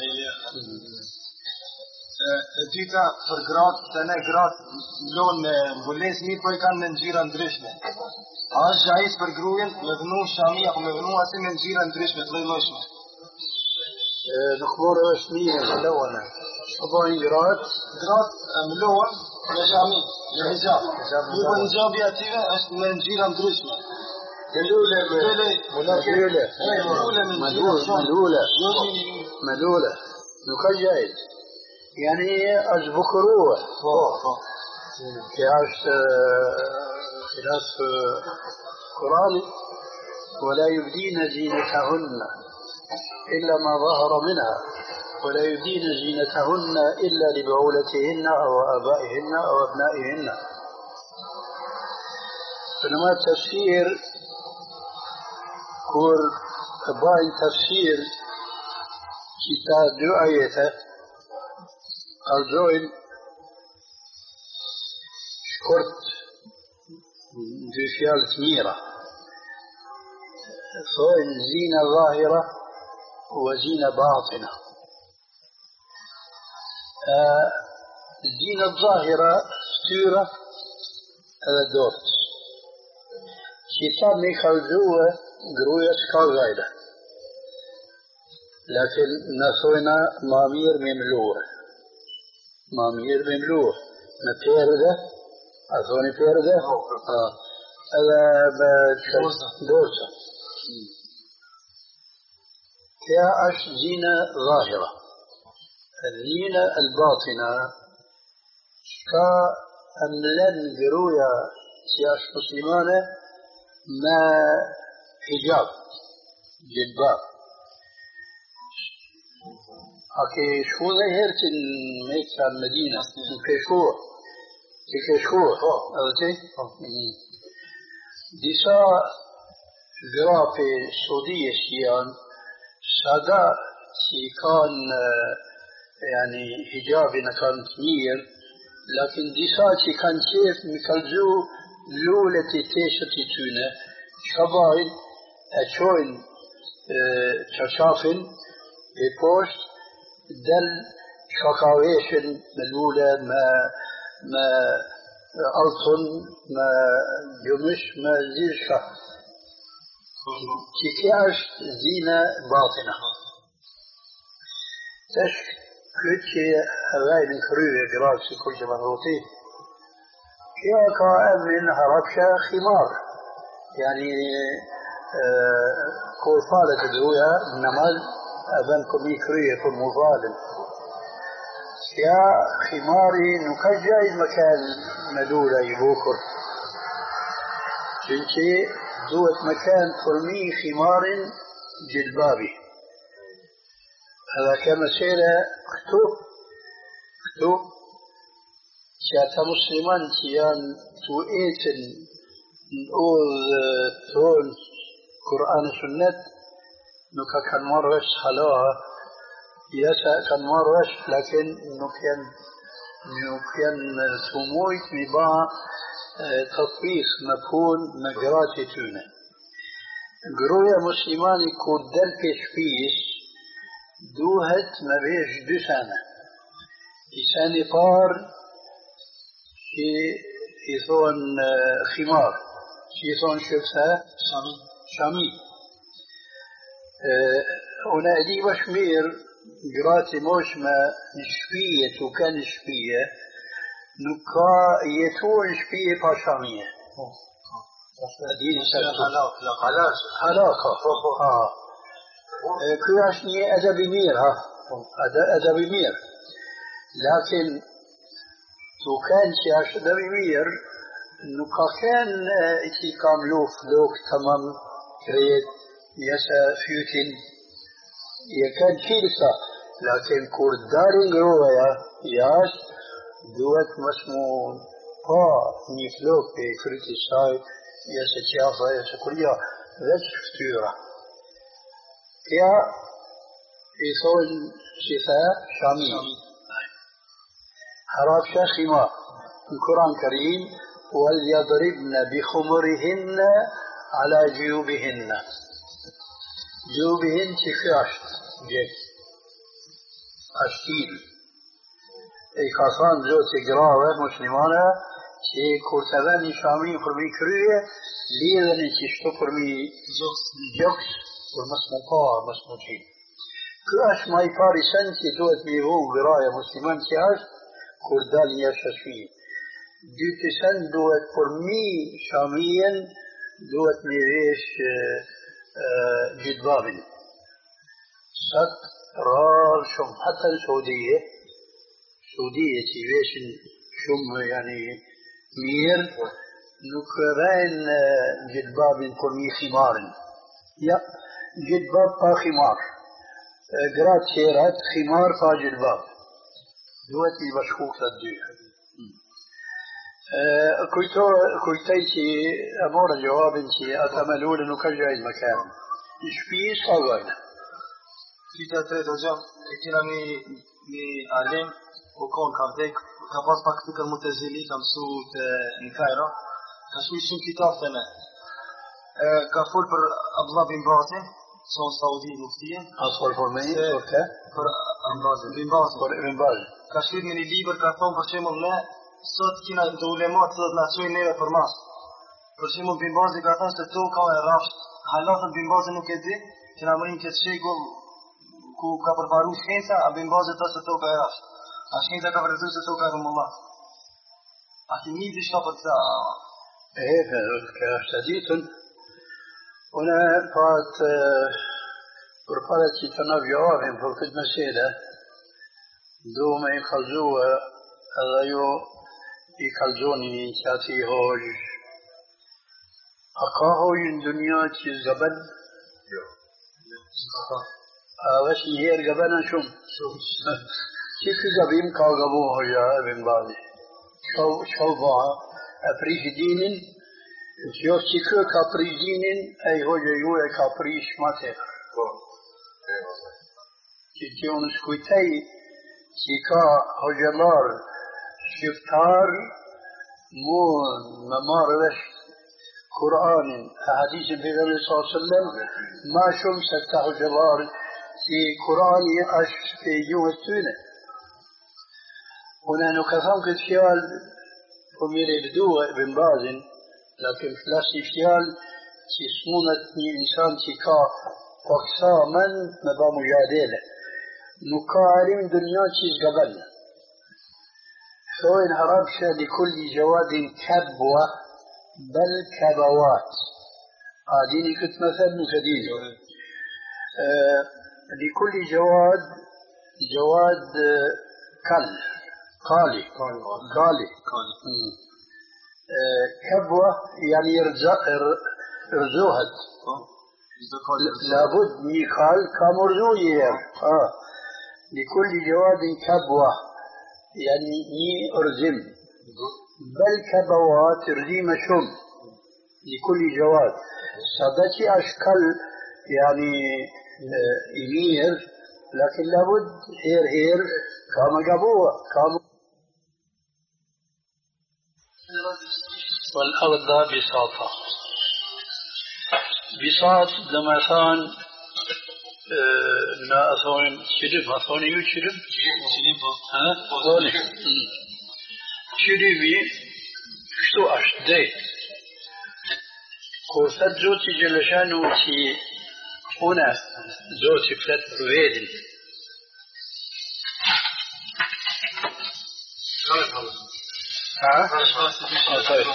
Dyta për gratë, se ne gratë mlon me mbulesë mirë, po i kanë në ngjyra ndryshme. A është jaiz për gruajen me vënu shami apo me vënu asi me ngjyra ndryshme të lloj-llojshme? نخبر رسمية ملونة طبعا جرات Gratë mlohen me shami, me hijab. Mirë po hijabi ative është me ngjyra ndryshme. ملولة ملولة ملولة ملولة نكجايز يعني أجبكروه كعاش خلاف قرآن ولا يبدين زينتهن إلا ما ظهر منها ولا يبدين زينتهن إلا لبعولتهن أو آبائهن أو أبنائهن فنما تفسير كور باين تفسير كتاب دو آياته الجوين شكرت دو فيال تميرة فوين زينة ظاهرة وزينة باطنة الزينة الظاهرة ستورة هذا دورت شيطان يخرجوه قروية سكال لكن نسوينا مامير مملوه مامير مملوه ما بيرده أظن بيرده آه هذا دورسة كأش زينة ظاهرة الزينة الباطنة كأملن قروية سياش مسلمانة ما حجاب جلباب أكي شو ظهرت الميكا المدينة كشور كشور أوتي ديسا جرافي سعودية شيان سادا شي كان يعني حجابي كان كبير لكن ديسا شي كان شيف مكالزو لولة تيشتي تونة شباين أشوين تشافن ببوست دل شقاويشن ملولة ما ما ألطن ما جمش ما زيرشة كيكاش زينة باطنة تش كيكي هواي من كروية قراسي كل جمال روتي كيا كائن من هربشة خمار يعني آه كورفالة تدويا نمال أبن كمي كروية كل مظالم يا خماري نكجع المكان مدولة يبوكر جنشي دوت مكان فرمي خمار جلبابي هذا كما سيرة كتب كتب شاتا مسلمان تيان توئيتن نقول تون قرآن سنة نكا كان مرش حلاها يسا كان مرش لكن نكين نكين سمويت مبا تطبيق مفهوم مجراتي تونه قرويا مسلماني كودل كشفيش دوهت ما بيش دو سنة إساني طار شي يثون خمار شي يثون شفسها شامي شامي هنا دي بشمير قراتي موش ما نشفية وكان نشفية نكا يتون شفية باشامية دين حلاقة حلاقة اه كياشني أدبي مير ها أدبي مير لكن تو كان شاش أدبي مير نكا كان إتي كاملوف لوك تمام كريت يسا فيوتين يكاد كيلسا لكن كوردارين رويا ياس دوت مسمون با نيفلوك بفريت الساي يسا تيافا يسا كليا ذاتش فتورة يا يصول شفاء شامي حراب خمار القرآن الكريم وليضربن بخمرهن على جيوبهن جيوبهن تكاشت جيك أشتيل اي خاصان زوتي قراوة مسلمانة شي كورتباني شامي فرمي كرية ليذني تشتو فرمي جوكس والمسموقاء مسموقين كاش ماي فارسان تي دوت ميهون قراية مسلمان تياش كردال يششفين دوت سن دوت فرمي شاميا دوت ميريش جدبابن ست رار شم حتى السعودية السعودية تيويشن شم يعني مير نكرين جدبابن فرمي خمار يا جدباب فا خمار قرات سيرات خمار فا جدباب دوتي مشكوك للدوح كويتو كويتيتي أمور الجواب انتي أتملون انه كجاي المكان ايش فيه صغير في تاتريد وجام كنا مي مي عالم وكون كابديك كاباس باكتوك المتزلي كمسوت نكايرا كشوي شن كتاب تنا كفول بر أبلا بن بازي صون سعودي مفتي أصفر فرمي صورته بر بن بازي بن بازي بن بازي ka shkruar në një libër ka thonë për shembull ne sot kena të ulemat të na çojnë neve për mas. Për shembull Bin Bazi ka thënë se toka e rrafsh, halatët Bin Bazi nuk e di, që na mërin këtë shekull ku ka përparu shkenca, a Bin Bazi thënë se toka e rrafsh. A shkenca ka vërtetuar se toka e rrumullat. A keni diçka për këtë? ايه كحديث هنا فات برفالة تنافيوهم في الخدمة سيدة دوم يخلزوها هذا يو يخلزوني ساتي هوج أقاهو الدنيا تزبن هذا شيء هي الجبنة شوم كيف جبين كاغبوه يا ابن بالي شو شو بقى أبريش دينين جو سيكو كابريش دينين أي هو جو كابريش ماته كيون سكوتاي سيكا هجلار شفتار مو ممار وش قرآن حديث النبي صلى الله عليه وسلم ما شم سكتا هجلار في قرآن أش في يوم السنة هنا نكثم كتشيال وميري بدوه ابن بازن لكن فلاسي فيال سيسمونة إنسان تيكا فقصا من مبا مجادلة نكارم دنيا تيز قبلنا فوين هربش لكل جواد كبوة بل كبوات هذه كنت مثل مكدين آه لكل جواد جواد كل قالي قالي كبوة يعني رزوهد لابد ميقال كمرزوية آه. لكل جواد كبوة يعني مي أرزم بل كبوات رزيم شم لكل جواد صدتي أشكال يعني آه إمير لكن لابد هير هير كما قبوة كما والأرض بساطة بساط لما ثان ما أثون شرب أثون يو شرب ها أثون شربي شو أشدي كوفت زوتي جلشانو تي هنا زوتي فلت برويدن ها؟ طيب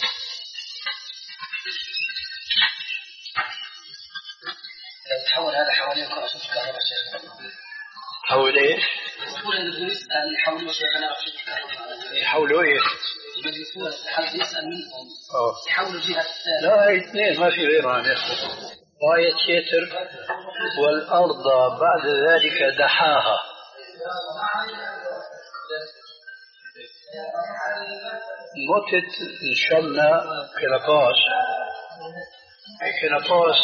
تحول هذا حواليه كرة الكهرباء شيخ حول ايش؟ يقول ان البوليس يحاولوا شيخنا رشيد الكهرباء يحاولوا ايش؟ يجلسون حد يسأل منهم اه يحاولوا جهة لا هاي اثنين ما في غيرها يا اخي آية شتر والأرض بعد ذلك دحاها موتت نشمنا كنقاس كنقاس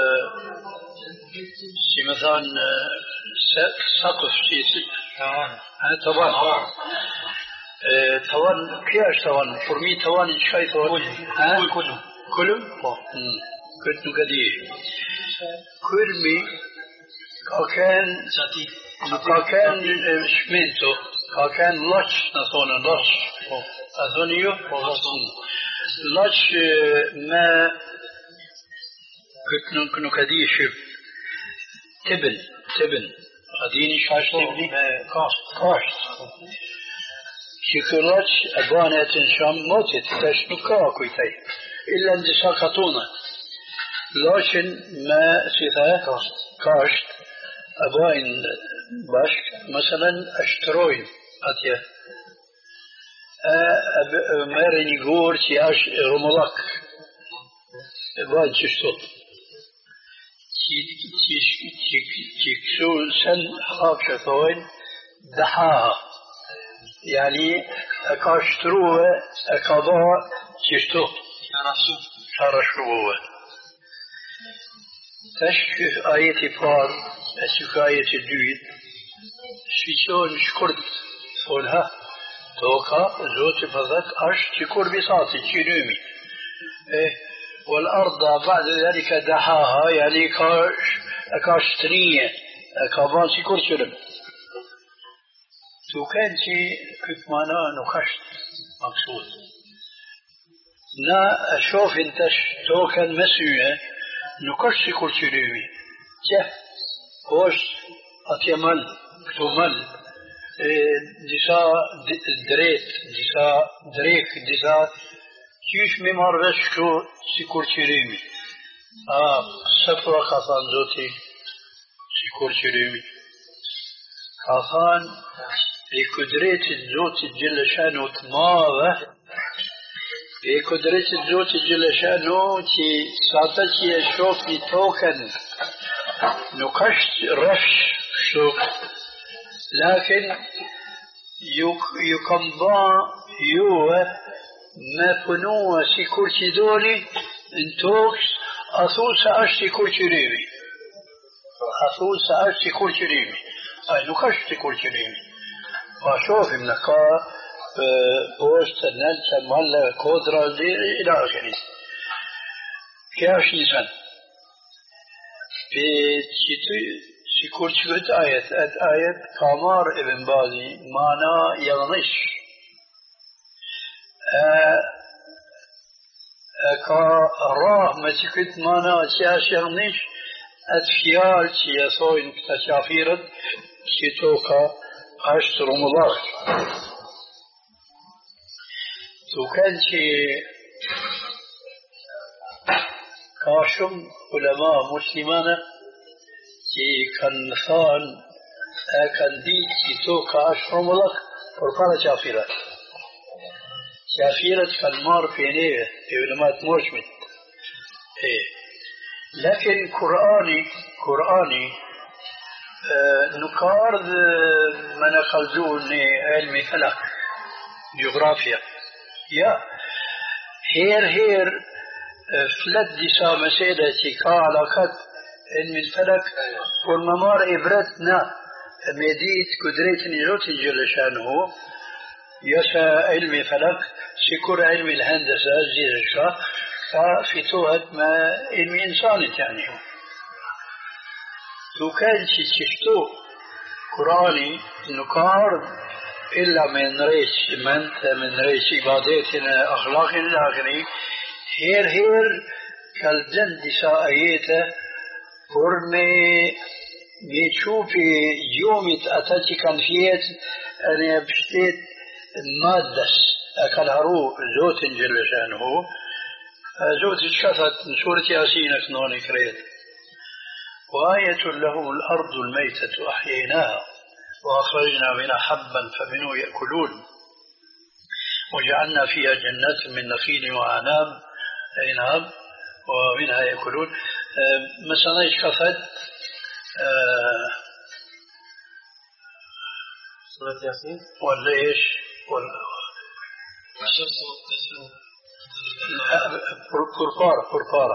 سي مثلا سقف سي طبعا طبعا كياش طبعا فرمي طبعا شاي طبعا كله كله كنت قدير كرمي كان كان شمنتو كان لاتش نصون لاتش أظنيه لاتش ما كنت نكديش تبن تبن أديني شاش تبني كاست كاست شكلاتش أبانة شام موتت تشنكا كويتاي إلا عند ساكتونا لكن ما سيثا كاشت أباين باشك مثلا أشتروين أتيا مارني غور تي أش رملك أباين تشتوت تي تي تي تي كسو سن خاب شثوين دحاها يعني أكاشتروه أكابا تشتوت شرشوه تشكف آية فار أسوك آية الدويد شيشون شكرت فولها توقع زوت فضك أش تكور بساطي تشينومي إيه والأرض بعد ذلك دحاها يعني كاش أكاشترية أكابان سيكور سلم تو كان شيء كنت معنا نخشت مقصود نا أشوف انتش تو كان مسؤولة نكشت كل شيء جه هوش أتيمل كتومل ديسا دريت ديسا دريك ديسا كيش ممار وشكو سيكور شيريمي آه سفرة خاصان زوتي سيكور شيريمي خاصان لقدرة الزوت جل شانو تماضة لقدرة الزوت جل شانو تي ساتشي أشوفي توكن نكشت رفش شوك لكن يكمبان يوه ما فنوه سيكورتي دولي انتوكس أثوس أشتي كورتي ريمي أثوس أشتي كورتي ريمي أي نكشتي كورتي ريمي وأشوف منكا بوست نلتا مالا كودرا إلى آخره كياش نسان في سيكون شكرت آية أت آية كامار ابن بازي معنى يغنش كراه ما سكت معنى سياش يغنش أت خيال سياسوين كتشافيرت سيتوكا أشتر مضاق تو كان شيء كاشم علماء مسلمان كي كان ثان كان ديك كي توكا أشرم لك فرقانة شافيرة شافيرة كان مار فينيه علماء موشمت إيه لكن قرآني قرآني آه نكارد من خلدون علمي فلك جغرافيا يا هير هير فلت ديسا مسيدة كعلاقات علم الفلك والممار إبرتنا مديت قدرة نجوت جل شانه يسا علم فلك سيكون علم الهندسة زيرشا ففتوهت ما علم إنسان يعني تو كان تشتو قرآني نكار إلا من ريش منت من ريش عباداتنا أخلاقنا الآخرين هير هير كالجن ديسا آياته ورمي بيشوفي يومي أتاتي كان فيت أنا بشتيت مادس أكل هرو زوت جل شانه زوت شفت من سورة ياسين كنوني كريت وآية لهم الأرض الميتة أحييناها وأخرجنا منها حبا فمنه يأكلون وجعلنا فيها جنات من نخيل وأعناب عناب ومنها يأكلون مثلا شفت سورة ياسين ولا إيش ولا كربارة كربارة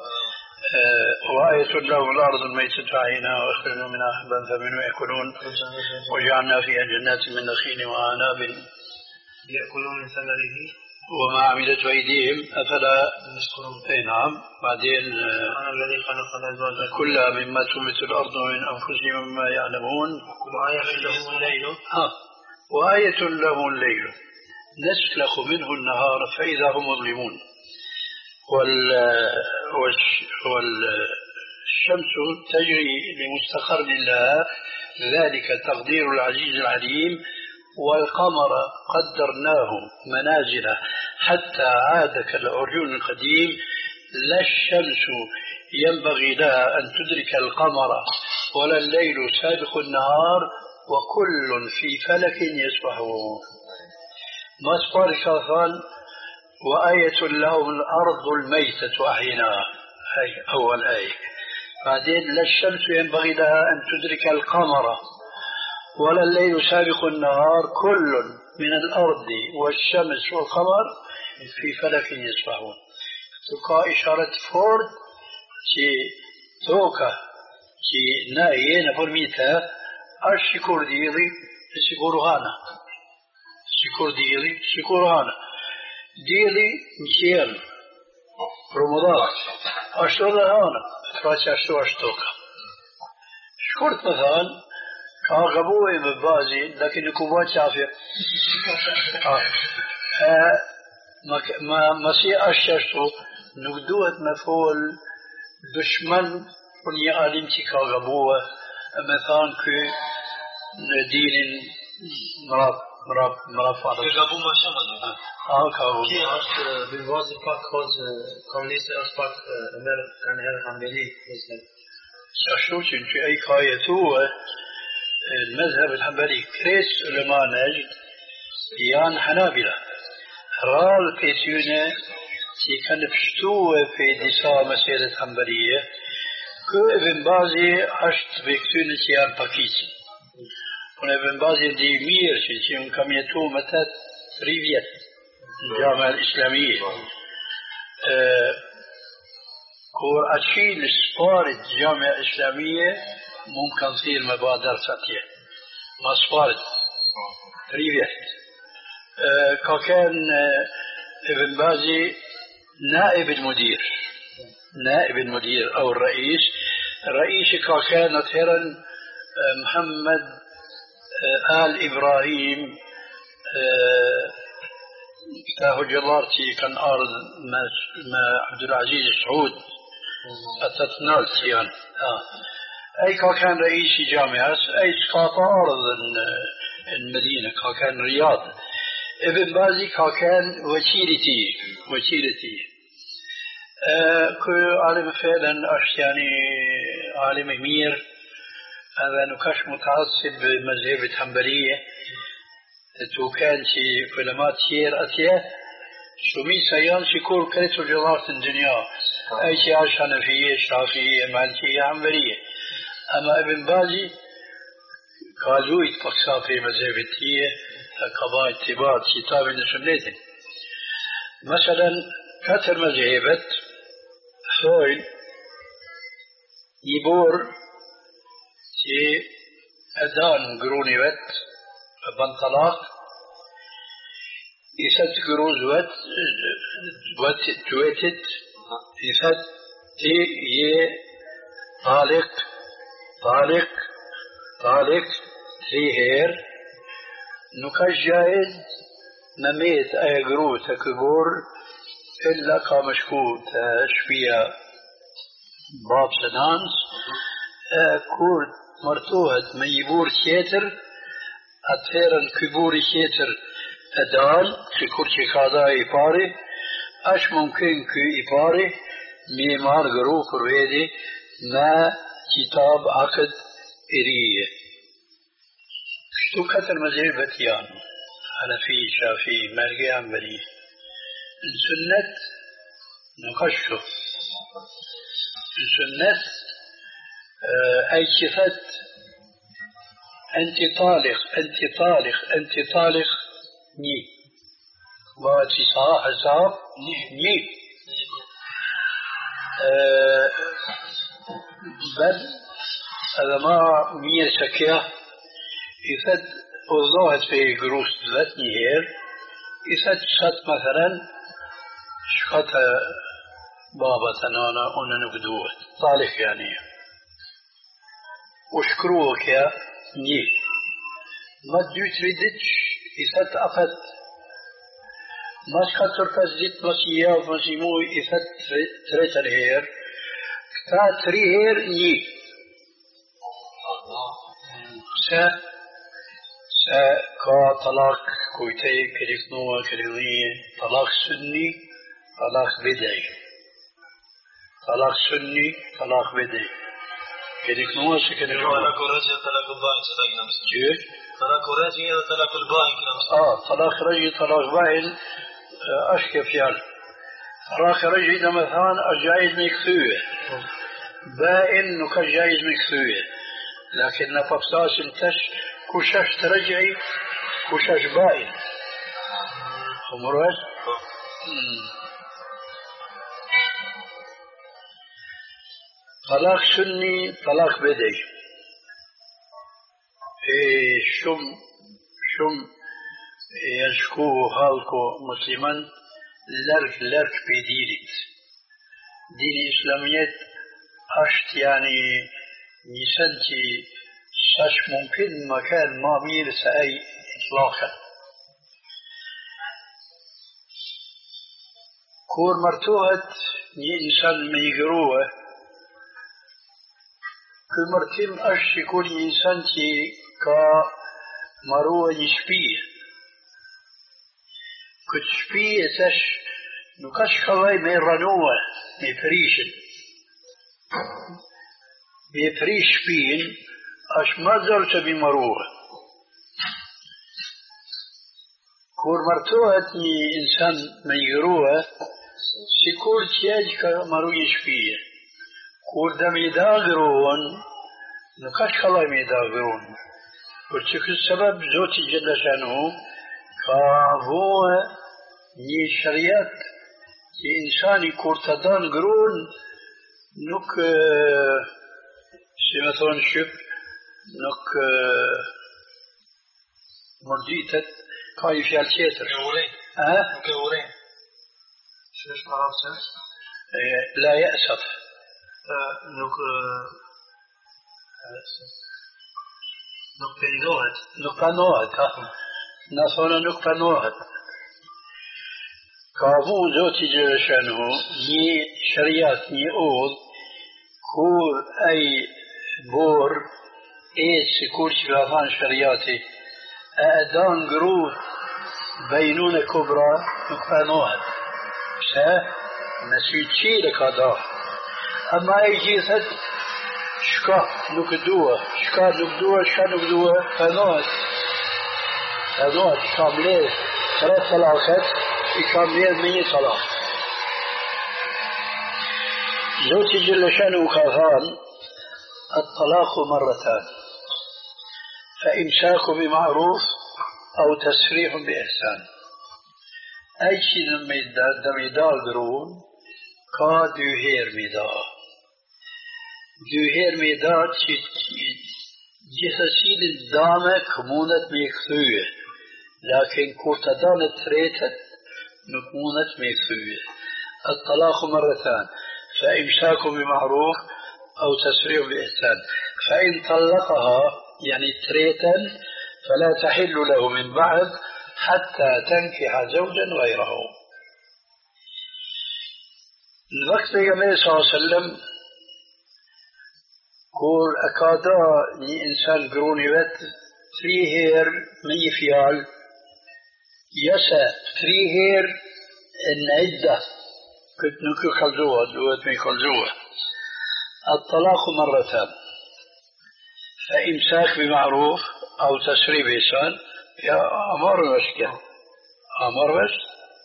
وآية لهم الأرض الميتة أحييناها وأخرجنا منها حبا فمنه يأكلون وجعلنا فيها جنات من نخيل وأعناب يأكلون من ثمره وما عملت أيديهم أفلا يشكرون. أي نعم. بعدين أنا الذي خلق الأزواج كلها مما تنبت الأرض ومن أنفسهم مما يعلمون. وآية لهم الليل ها وآية لهم الليل نسلخ منه النهار فإذا هم مظلمون وال والشمس تجري لمستقر لها ذلك تقدير العزيز العليم والقمر قدرناه منازل حتى عاد كالعرجون القديم لا الشمس ينبغي لها أن تدرك القمر ولا الليل سابق النهار وكل في فلك يسبحون. ما سبار كافان وآية لهم الأرض الميتة أحييناها هي أول آية. بعدين لا الشمس ينبغي لها أن تدرك القمر ولا الليل سابق النهار كل من الأرض والشمس والقمر في فلك يسبحون. تقع إشارة فورد كي توكا كي نايين فرميتها الشكور ديلي سيكورهانا شكور ديلي سيكورهانا ديلي مشيل رمضان أشتر هانا فراش أشتو أشتوكا شكرت مثلا اه قبوه ببازي لكن كوبات شافر اه ما مسيء أششتو نقدوت مفول دشمن وني عالمتي كغبوة مثلا كي دين مراب مراب مراب فاضل غبو ما شمل اه كغبو كي أشت بالوازي باك خوز كومنيست أشت باك أمر كان هذا حملي مثلا شو شنو أي خايتو المذهب الحنبلي كريس علماء نجد يان حنابلة رال كيسيونة تي كان بشتوه في دساء مسيرة حنبلية كو ابن بازي عشت بكتونة يان باكيسي كون ابن بازي دي مير شنشي كم يتو متى تريفيت الجامعة الإسلامية أه كور أشيل سبارت الجامعة الإسلامية ممكن تصير مبادرة فتية ما سبارت تريفيت أه كان أه ابن بازي نائب المدير نائب المدير أو الرئيس الرئيس كان مثلا محمد آل إبراهيم كتاه جلارتي كان أرض ما عبد العزيز سعود أتتنال سيان آه. أي كان رئيس جامعة أي سقاطة أرض المدينة كان رياض ابن بازي كان وسيلتي وسيلتي أه كل عالم فعلا أشياني عالم أمير هذا نكاش متعصب بمذهب الحنبلية تو كان شي علماء سير أتيه شو مي سيان شي كل كريتو جلارة الدنيا أي شيء عاش حنفية شافية مالكية حنبلية أما ابن بازي قالوا يتفقصا في مذهب التيه قضاء اتباع كتاب السنة مثلا كثر مذهبت سويل يبور في أذان قروني وت بنطلاق يسد قروز وت وت تويتت يسد تي ي طالق طالق طالق تري هير نكاش جائز نميت اي قرو تكبور إلا كامشكو تشبيه باب سنانس كور مرتوهت من يبور شيتر أتهيرن كبور شيتر أدان كور شكادا إفاري أش ممكن كي إفاري ميمار قرو كرويدي ما كتاب عقد إريه شتو كتر مذهب بتيان حنفي شافي مالكي حنبلي السنة نقشه السنة أي صفة أنت طالق أنت طالق أنت طالق ني واتي صاح حساب ني أه بل هذا ما مية سكية يفد وضوحت في قروس ذاتني هير يفد شات مثلا شخط بابا تنانا أنا نقدوه طالق يعني وشكروك يا ني ما تجو تريدتش يفد أفد ما شخطر فزيت مسيا ومسيمو يفد تريت الهير كتا تري هير ني سا سا كا طلاق كويتي كريكنوة كريمية طلاق سني طلاق بدعي طلاق سني طلاق بدعي كريكنوة سكريكنوة طلاق رجل طلاق البائن ستاق نمس جيد طلاق رجل طلاق البائن نمس آه طلاق رجل طلاق بائن أشكى فيال طلاق رجل مثلا الجائز مكثوة بائن نكا جائز مكثوة لكن نفقصاس انتش كشاش ترجعي كشاش بائن خمروز طلاق سني طلاق بدعي إيه شم شم يشكو هالكو مسلما لرك لرك بدينت دين إسلاميات أشت يعني نسنتي ساش ممكن مكان ما مير سأي إطلاقا كور مرتوهت ني إنسان ميقروه كل مرتين أش يكون إنسان تي كا مروه يشبيه كت شبيه تش نكش خواي مي رنوه مي فريشن مي فريش بين أش ما زرت بمروه كور مرتوهت ني إنسان ميقروه سيكور تياج كا مروه يشبيه كور دمي داغرون نكاش خلاي مي داغرون ورتك السبب زوتي جل شانه كهو ني شريات كي إنساني كور تدان قرون نك سمثون شب نك مرجيتت كاي في الشيتر كورين ها كورين شوش عرب لا يأسف نك نك بينوهت نقنوهت نصونا نقنوهت كابو زوتي جلشانه ني شريات ني أول كور أي بور إيس كور شغافان شرياتي أدان قروت بينونة كبرى نقنوهت سا مسيتشي لكادا أما أي جيثت شكا نكدوه شكا نكدوه شكا نكدوه فنوت فنوت كاملة ثلاث طلاقات كاملة مية طلاق زوجي جل شأنه كافان الطلاق مرتان فإمساك بمعروف أو تسريح بإحسان أي شيء دميدال درون كا دوهير ميدا دوهير ميدا جسسين الدامة كمونة ميكثوية لكن كورتدان تريتت نكمونة ميكثوية الطلاق مرتان فإمساك بمعروف أو تسريح بإحسان فإن طلقها يعني تريتا فلا تحل له من بعد حتى تنكح زوجا غيره الوقت النبي صلى الله عليه وسلم كور أكادا ني إنسان قروني بات تريهير مي فيال يسا تريهير النعدة كنت نكو خلزوها دوات مي خلزوها الطلاق مرتان فإمساك بمعروف أو تسريب إحسان يا أمر وشكا أمر وش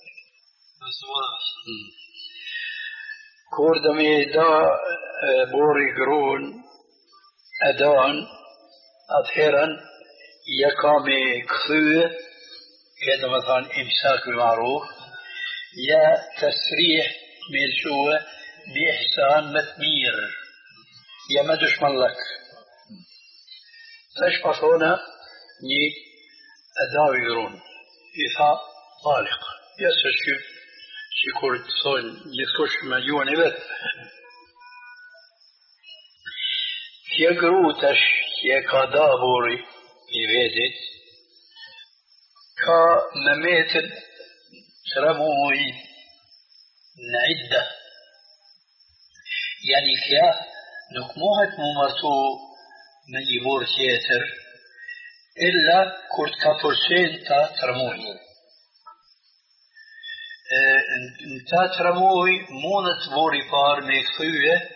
كور دمي دا بوري قرون أدان أظهرا يقامي كثوة كذا مثلا إمساك بمعروف يا تسريح ميلشوة بإحسان مثمير يا ما دشمن لك تشبطونا ني أداوي قرون إذا طالق يسشف شكور تصول يسكش مليون بث يقروتش يكادابوري يفيدت كا مميت ترموي نعدة يعني كيا نكموهت ممرتو من يبور تياتر إلا كرت كابورسين تا ترموي انتا ترموي مونت بوري بار ميكثوية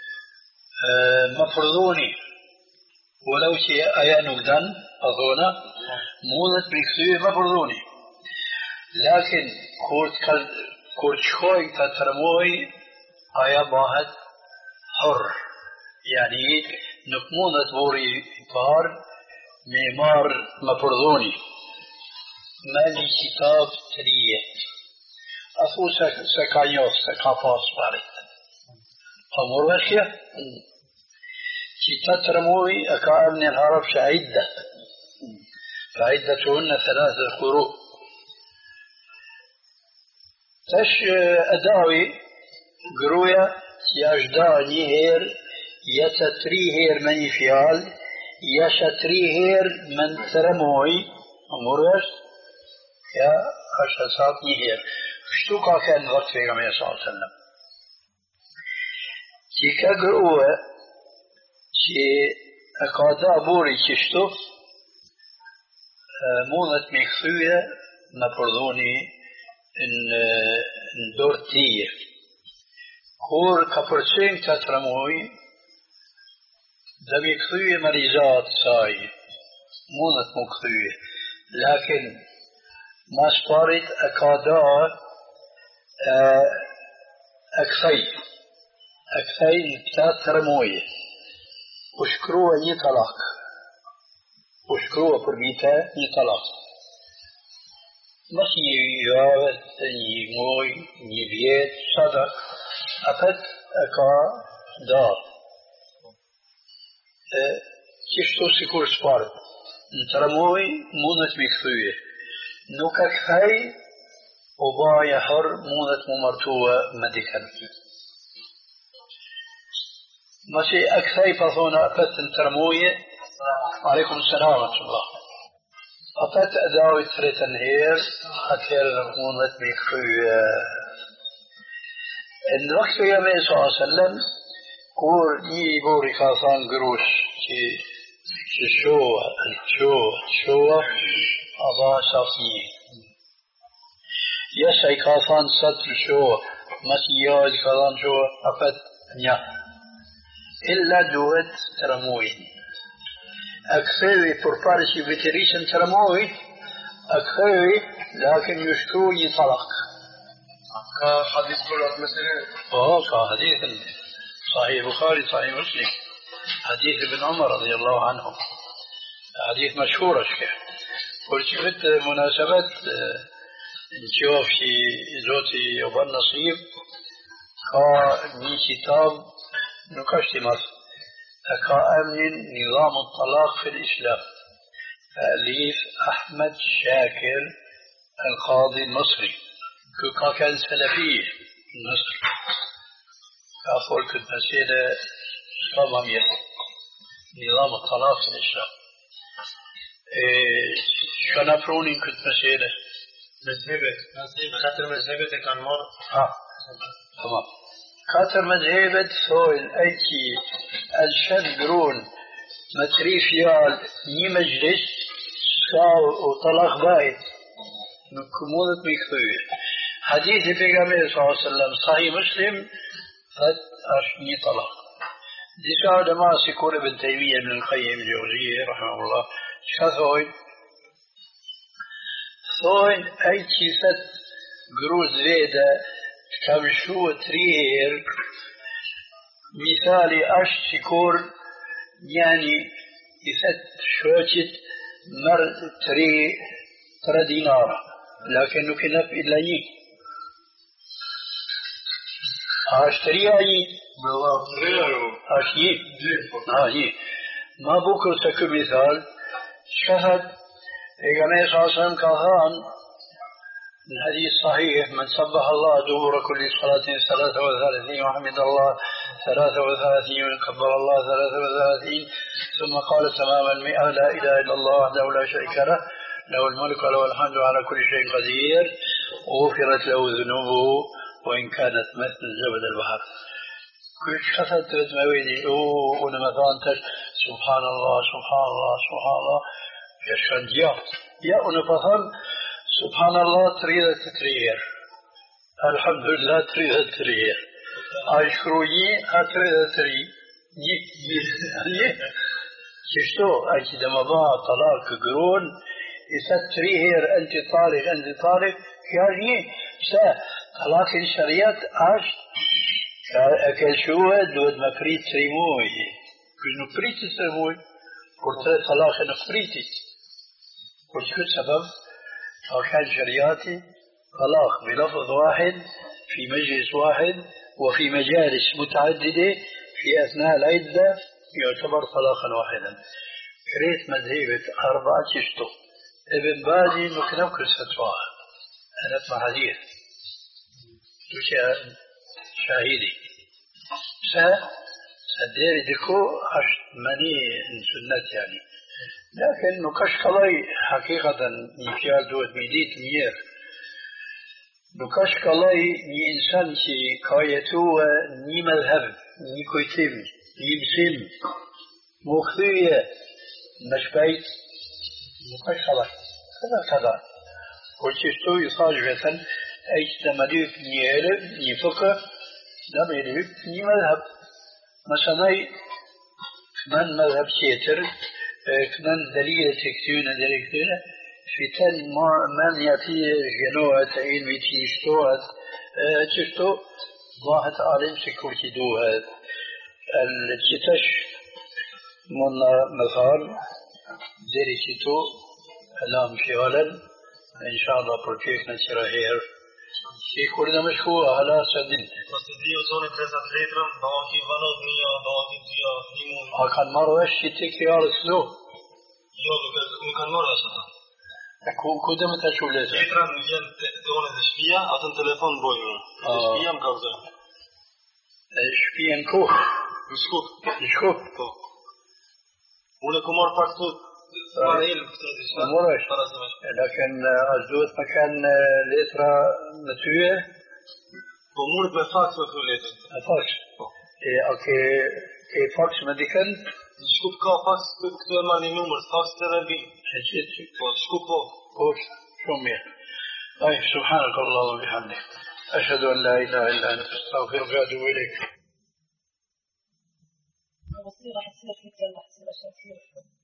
مفرضوني ولو شيء أيا نقدن أظونا مونت ميكثوية مفرضوني لكن كرت كرت شوي تا ترموي أيا باهد حر يعني نكمونت بوري بار ميمار مفرضوني مالي كتاب تريه أفو سكانيوس سكافاس باريت أمور وشيا كي تترموي أكا من العرب عدة فعدتهن ثلاثة قروء تش أداوي قرويا يجداني هير يتتري هير مني فيال يا شتريهر من ترموي أمورش يا خشصات يهير شتو كان وقت في النبي صلى الله عليه وسلم تيكا قروة شي أقادا بوري ششتو مونت ميخوية نبردوني إن دورتية كور كبرسين تترموي دبي كثوية مريضات ساي مونت مكثوية لكن ما سبارت أكادا أكثي أكثي تترموي وشكروه يطلق وشكروه بربيتا يطلق ماشي يوابت يموي يبيت صدق أفت أكا دار كيشتو سيكور سبارت نترموي مونت مكثوية نوكا كثاي وبايا حر مونت ممرتوة مدكا ماشي أكثاي بثونا أفت نترموية عليكم السلام ورحمة الله أفت أداوي تريت النهير أكثر مونت مكثوية الوقت يا النبي صلى الله عليه وسلم كور يي بوري كاسان قروش شي شو شو شو أبا شافي يسعي كاسان ست شو مسياج كاسان شو أفت نيا إلا دوت ترموي أكثر فرفارشي بتريشن ترموي أكثر لكن يشكو يطلق حديث كلها مثلا اه حديث صحيح البخاري صحيح مسلم حديث ابن عمر رضي الله عنه حديث مشهور اشكال ورشفت مناسبات نشوف شي زوتي وبن نصيب كا من كتاب نكشتي مصر كا أمن نظام الطلاق في الإسلام تأليف أحمد شاكر القاضي المصري كان سلفي مصر أقول كنت مسألة صممية نظام الطلاق في الإسلام شو نفروني كنت مسألة مذهبة خاطر مذهبة كان مر اه تمام خاطر مذهبة سوين أيكي الشدرون متريفيال ني مجلس ساو وطلاق بايد نكمونت ميكثوية حديث النبي صلى الله عليه وسلم صحيح مسلم فت أشني طلاق دي ساعة ما سيكون ابن تيمية من القيم الجوزية رحمه الله شاثوين ثوين أي ست قروز زيادة كم شو ترير مثالي أش سيكور يعني يست شوشت مر تري ترى دينار لكنه كنف إلا يي أشتري أي أشي أي ما بكر سكر مثال شهد إجماع صاصم كهان الحديث صحيح من سبح الله دبر كل صلاة ثلاثة وثلاثين وحمد الله ثلاثة وثلاثين وكبر الله ثلاثة وثلاثين ثم قال تمام المئة لا إله إلا الله وحده لا شريك له له الملك وله الحمد على كل شيء قدير وغفرت له ذنوبه وإن كانت مثل زبد البحر كل شخص ترد مويدي أوه ونمثان سبحان الله سبحان الله سبحان الله يشهد يا يا ونفهم سبحان الله تريد تترير الحمد لله تريد تترير أشكروي أتريد تري ي ي شفتو أكيد ما بقى طلاق قرون يستريهر أنت طالق أنت طالق يعني سا طلاق الشريعة عاش أكل شو دود ما فريت سيموي كل نفريت سيموي قلت طلاق نفريتي قلت كل سبب أركان شريعتي طلاق بلفظ واحد في مجلس واحد وفي مجالس متعددة في أثناء العدة يعتبر طلاقا واحدا كريت مذهبة أربعة شتو ابن بازي نكنب كل فتوى أنا اسمع حديث شاهدي سا الدير ديكو أش مني سنة يعني لكن نكش كلاي حقيقة نفيال دوت ميديت مير نكش كلاي ني إنسان شي كايتو ني مذهب ني كويتم ني مسلم مخذية مش بيت نكش كلاي كذا كذا وشيستو يصاج مثلا أيش تمليك ني علم ني فقه لم يليك ني مذهب مثلا من مذهب شيتر كمان دليل تكتون دليل في تل ما من يأتي جنوة تعين بيتي يشتوه تشتو واحد عالم سكورتي دو هذا الجتش من مثال ديري تشتو لام شوالا إن شاء الله بركيك نشرا هير في كل مشكوة على سدين مسجدي وزونة كذا غيرهم بواقي بلاد نيا بواقي ديا نيمون أكان مرة شتيك يا رسلو يو مكان مرة شتا كو كودم تشولة غيرهم نيجان دونة شفيا أتن تلفون بويمو شفيا مكوزة شفيا كوخ مشكوك مشكوك ولا كمار فاكتو إسماعيل مرش لكن أزود مكان لترا نتويه ومولد بفاكس وفوليته فاكس أوكي كي فاكس مديكن شكوب كا فاكس كتير ماني نمر فاكس تربي حسيت شكوب كا كوش شومية أي سبحانك اللهم وبحمدك أشهد أن لا إله إلا أنت أستغفرك وأتوب إليك بصيرة حتصير في الجنة حتصير شاكير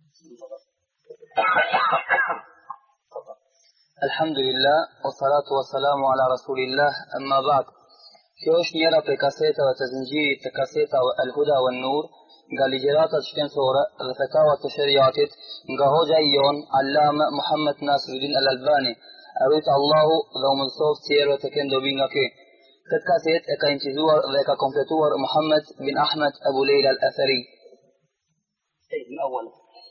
الحمد لله والصلاة والسلام على رسول الله أما بعد كيوش نيرا بكاسيتا وتزنجيري تكاسيتا والهدى والنور قال لجراتا شكن صورة الفتاوى الشريعات قهو جايون علامة محمد ناصر الدين الألباني أرويت الله لو من صوف سير وتكن دوبينك كاسيت اكا انتزور ذاك كمبيوتور محمد بن أحمد أبو ليلى الأثري من أول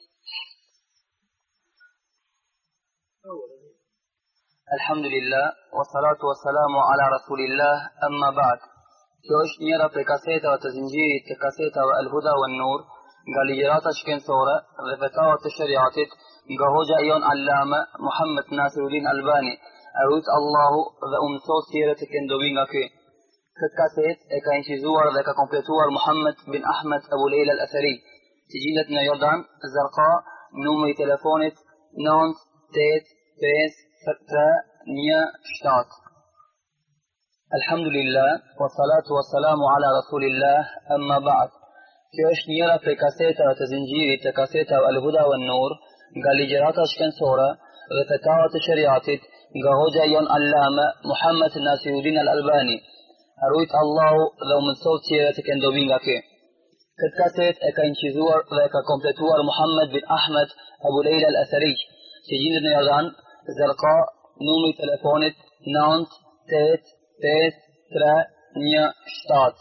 الحمد لله والصلاة والسلام على رسول الله أما بعد كيوش نيرا بكاسيتا وتزنجيري تكاسيتا والهدى والنور قال لجراتا شكين صورة فتاوى الشريعات قهو جايون علامة محمد ناصر الدين الألباني أرويت الله ذا أمسو سيرة كندوبينك كاسيت اكا انشزور ذاك كمبيوتور محمد بن أحمد أبو ليلى الأثري تجينتنا يردان الزرقاء نومي تلفونت نونت تيت بيس ستة نيا شتات الحمد لله والصلاة والسلام على رسول الله أما بعد كيوش نيرا في كاسيتا وتزنجيري تكاسيتا والهدى والنور قال لجراتا شكن صورة وفتاوى الشريعات قهو جايون علامة محمد ناصر الدين الألباني أرويت الله لو من صوت سيرة كندوبينك كاسيت اكا انشزور ذاك كمبيوتور محمد بن أحمد أبو ليلى الأثري تجينتنا يردان زرقاء نومي تلفونت نانت تيت بيس ترى نيا شتات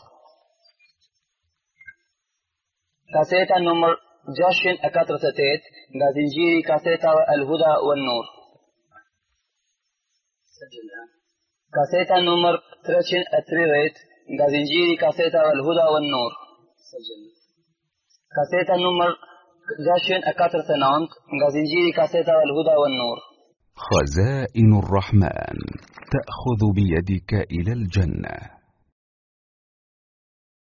كاسيتا نمر جاشن أكاتر ستيت غازنجيري كاسيتا الهدى والنور كاسيتا نمر ترشن أتريريت غازنجيري كاسيتا الهدى والنور كاسيتا نمر جاشن أكاتر سنانت غازنجيري كاسيتا الهدى والنور خزائن الرحمن تأخذ بيدك إلى الجنة.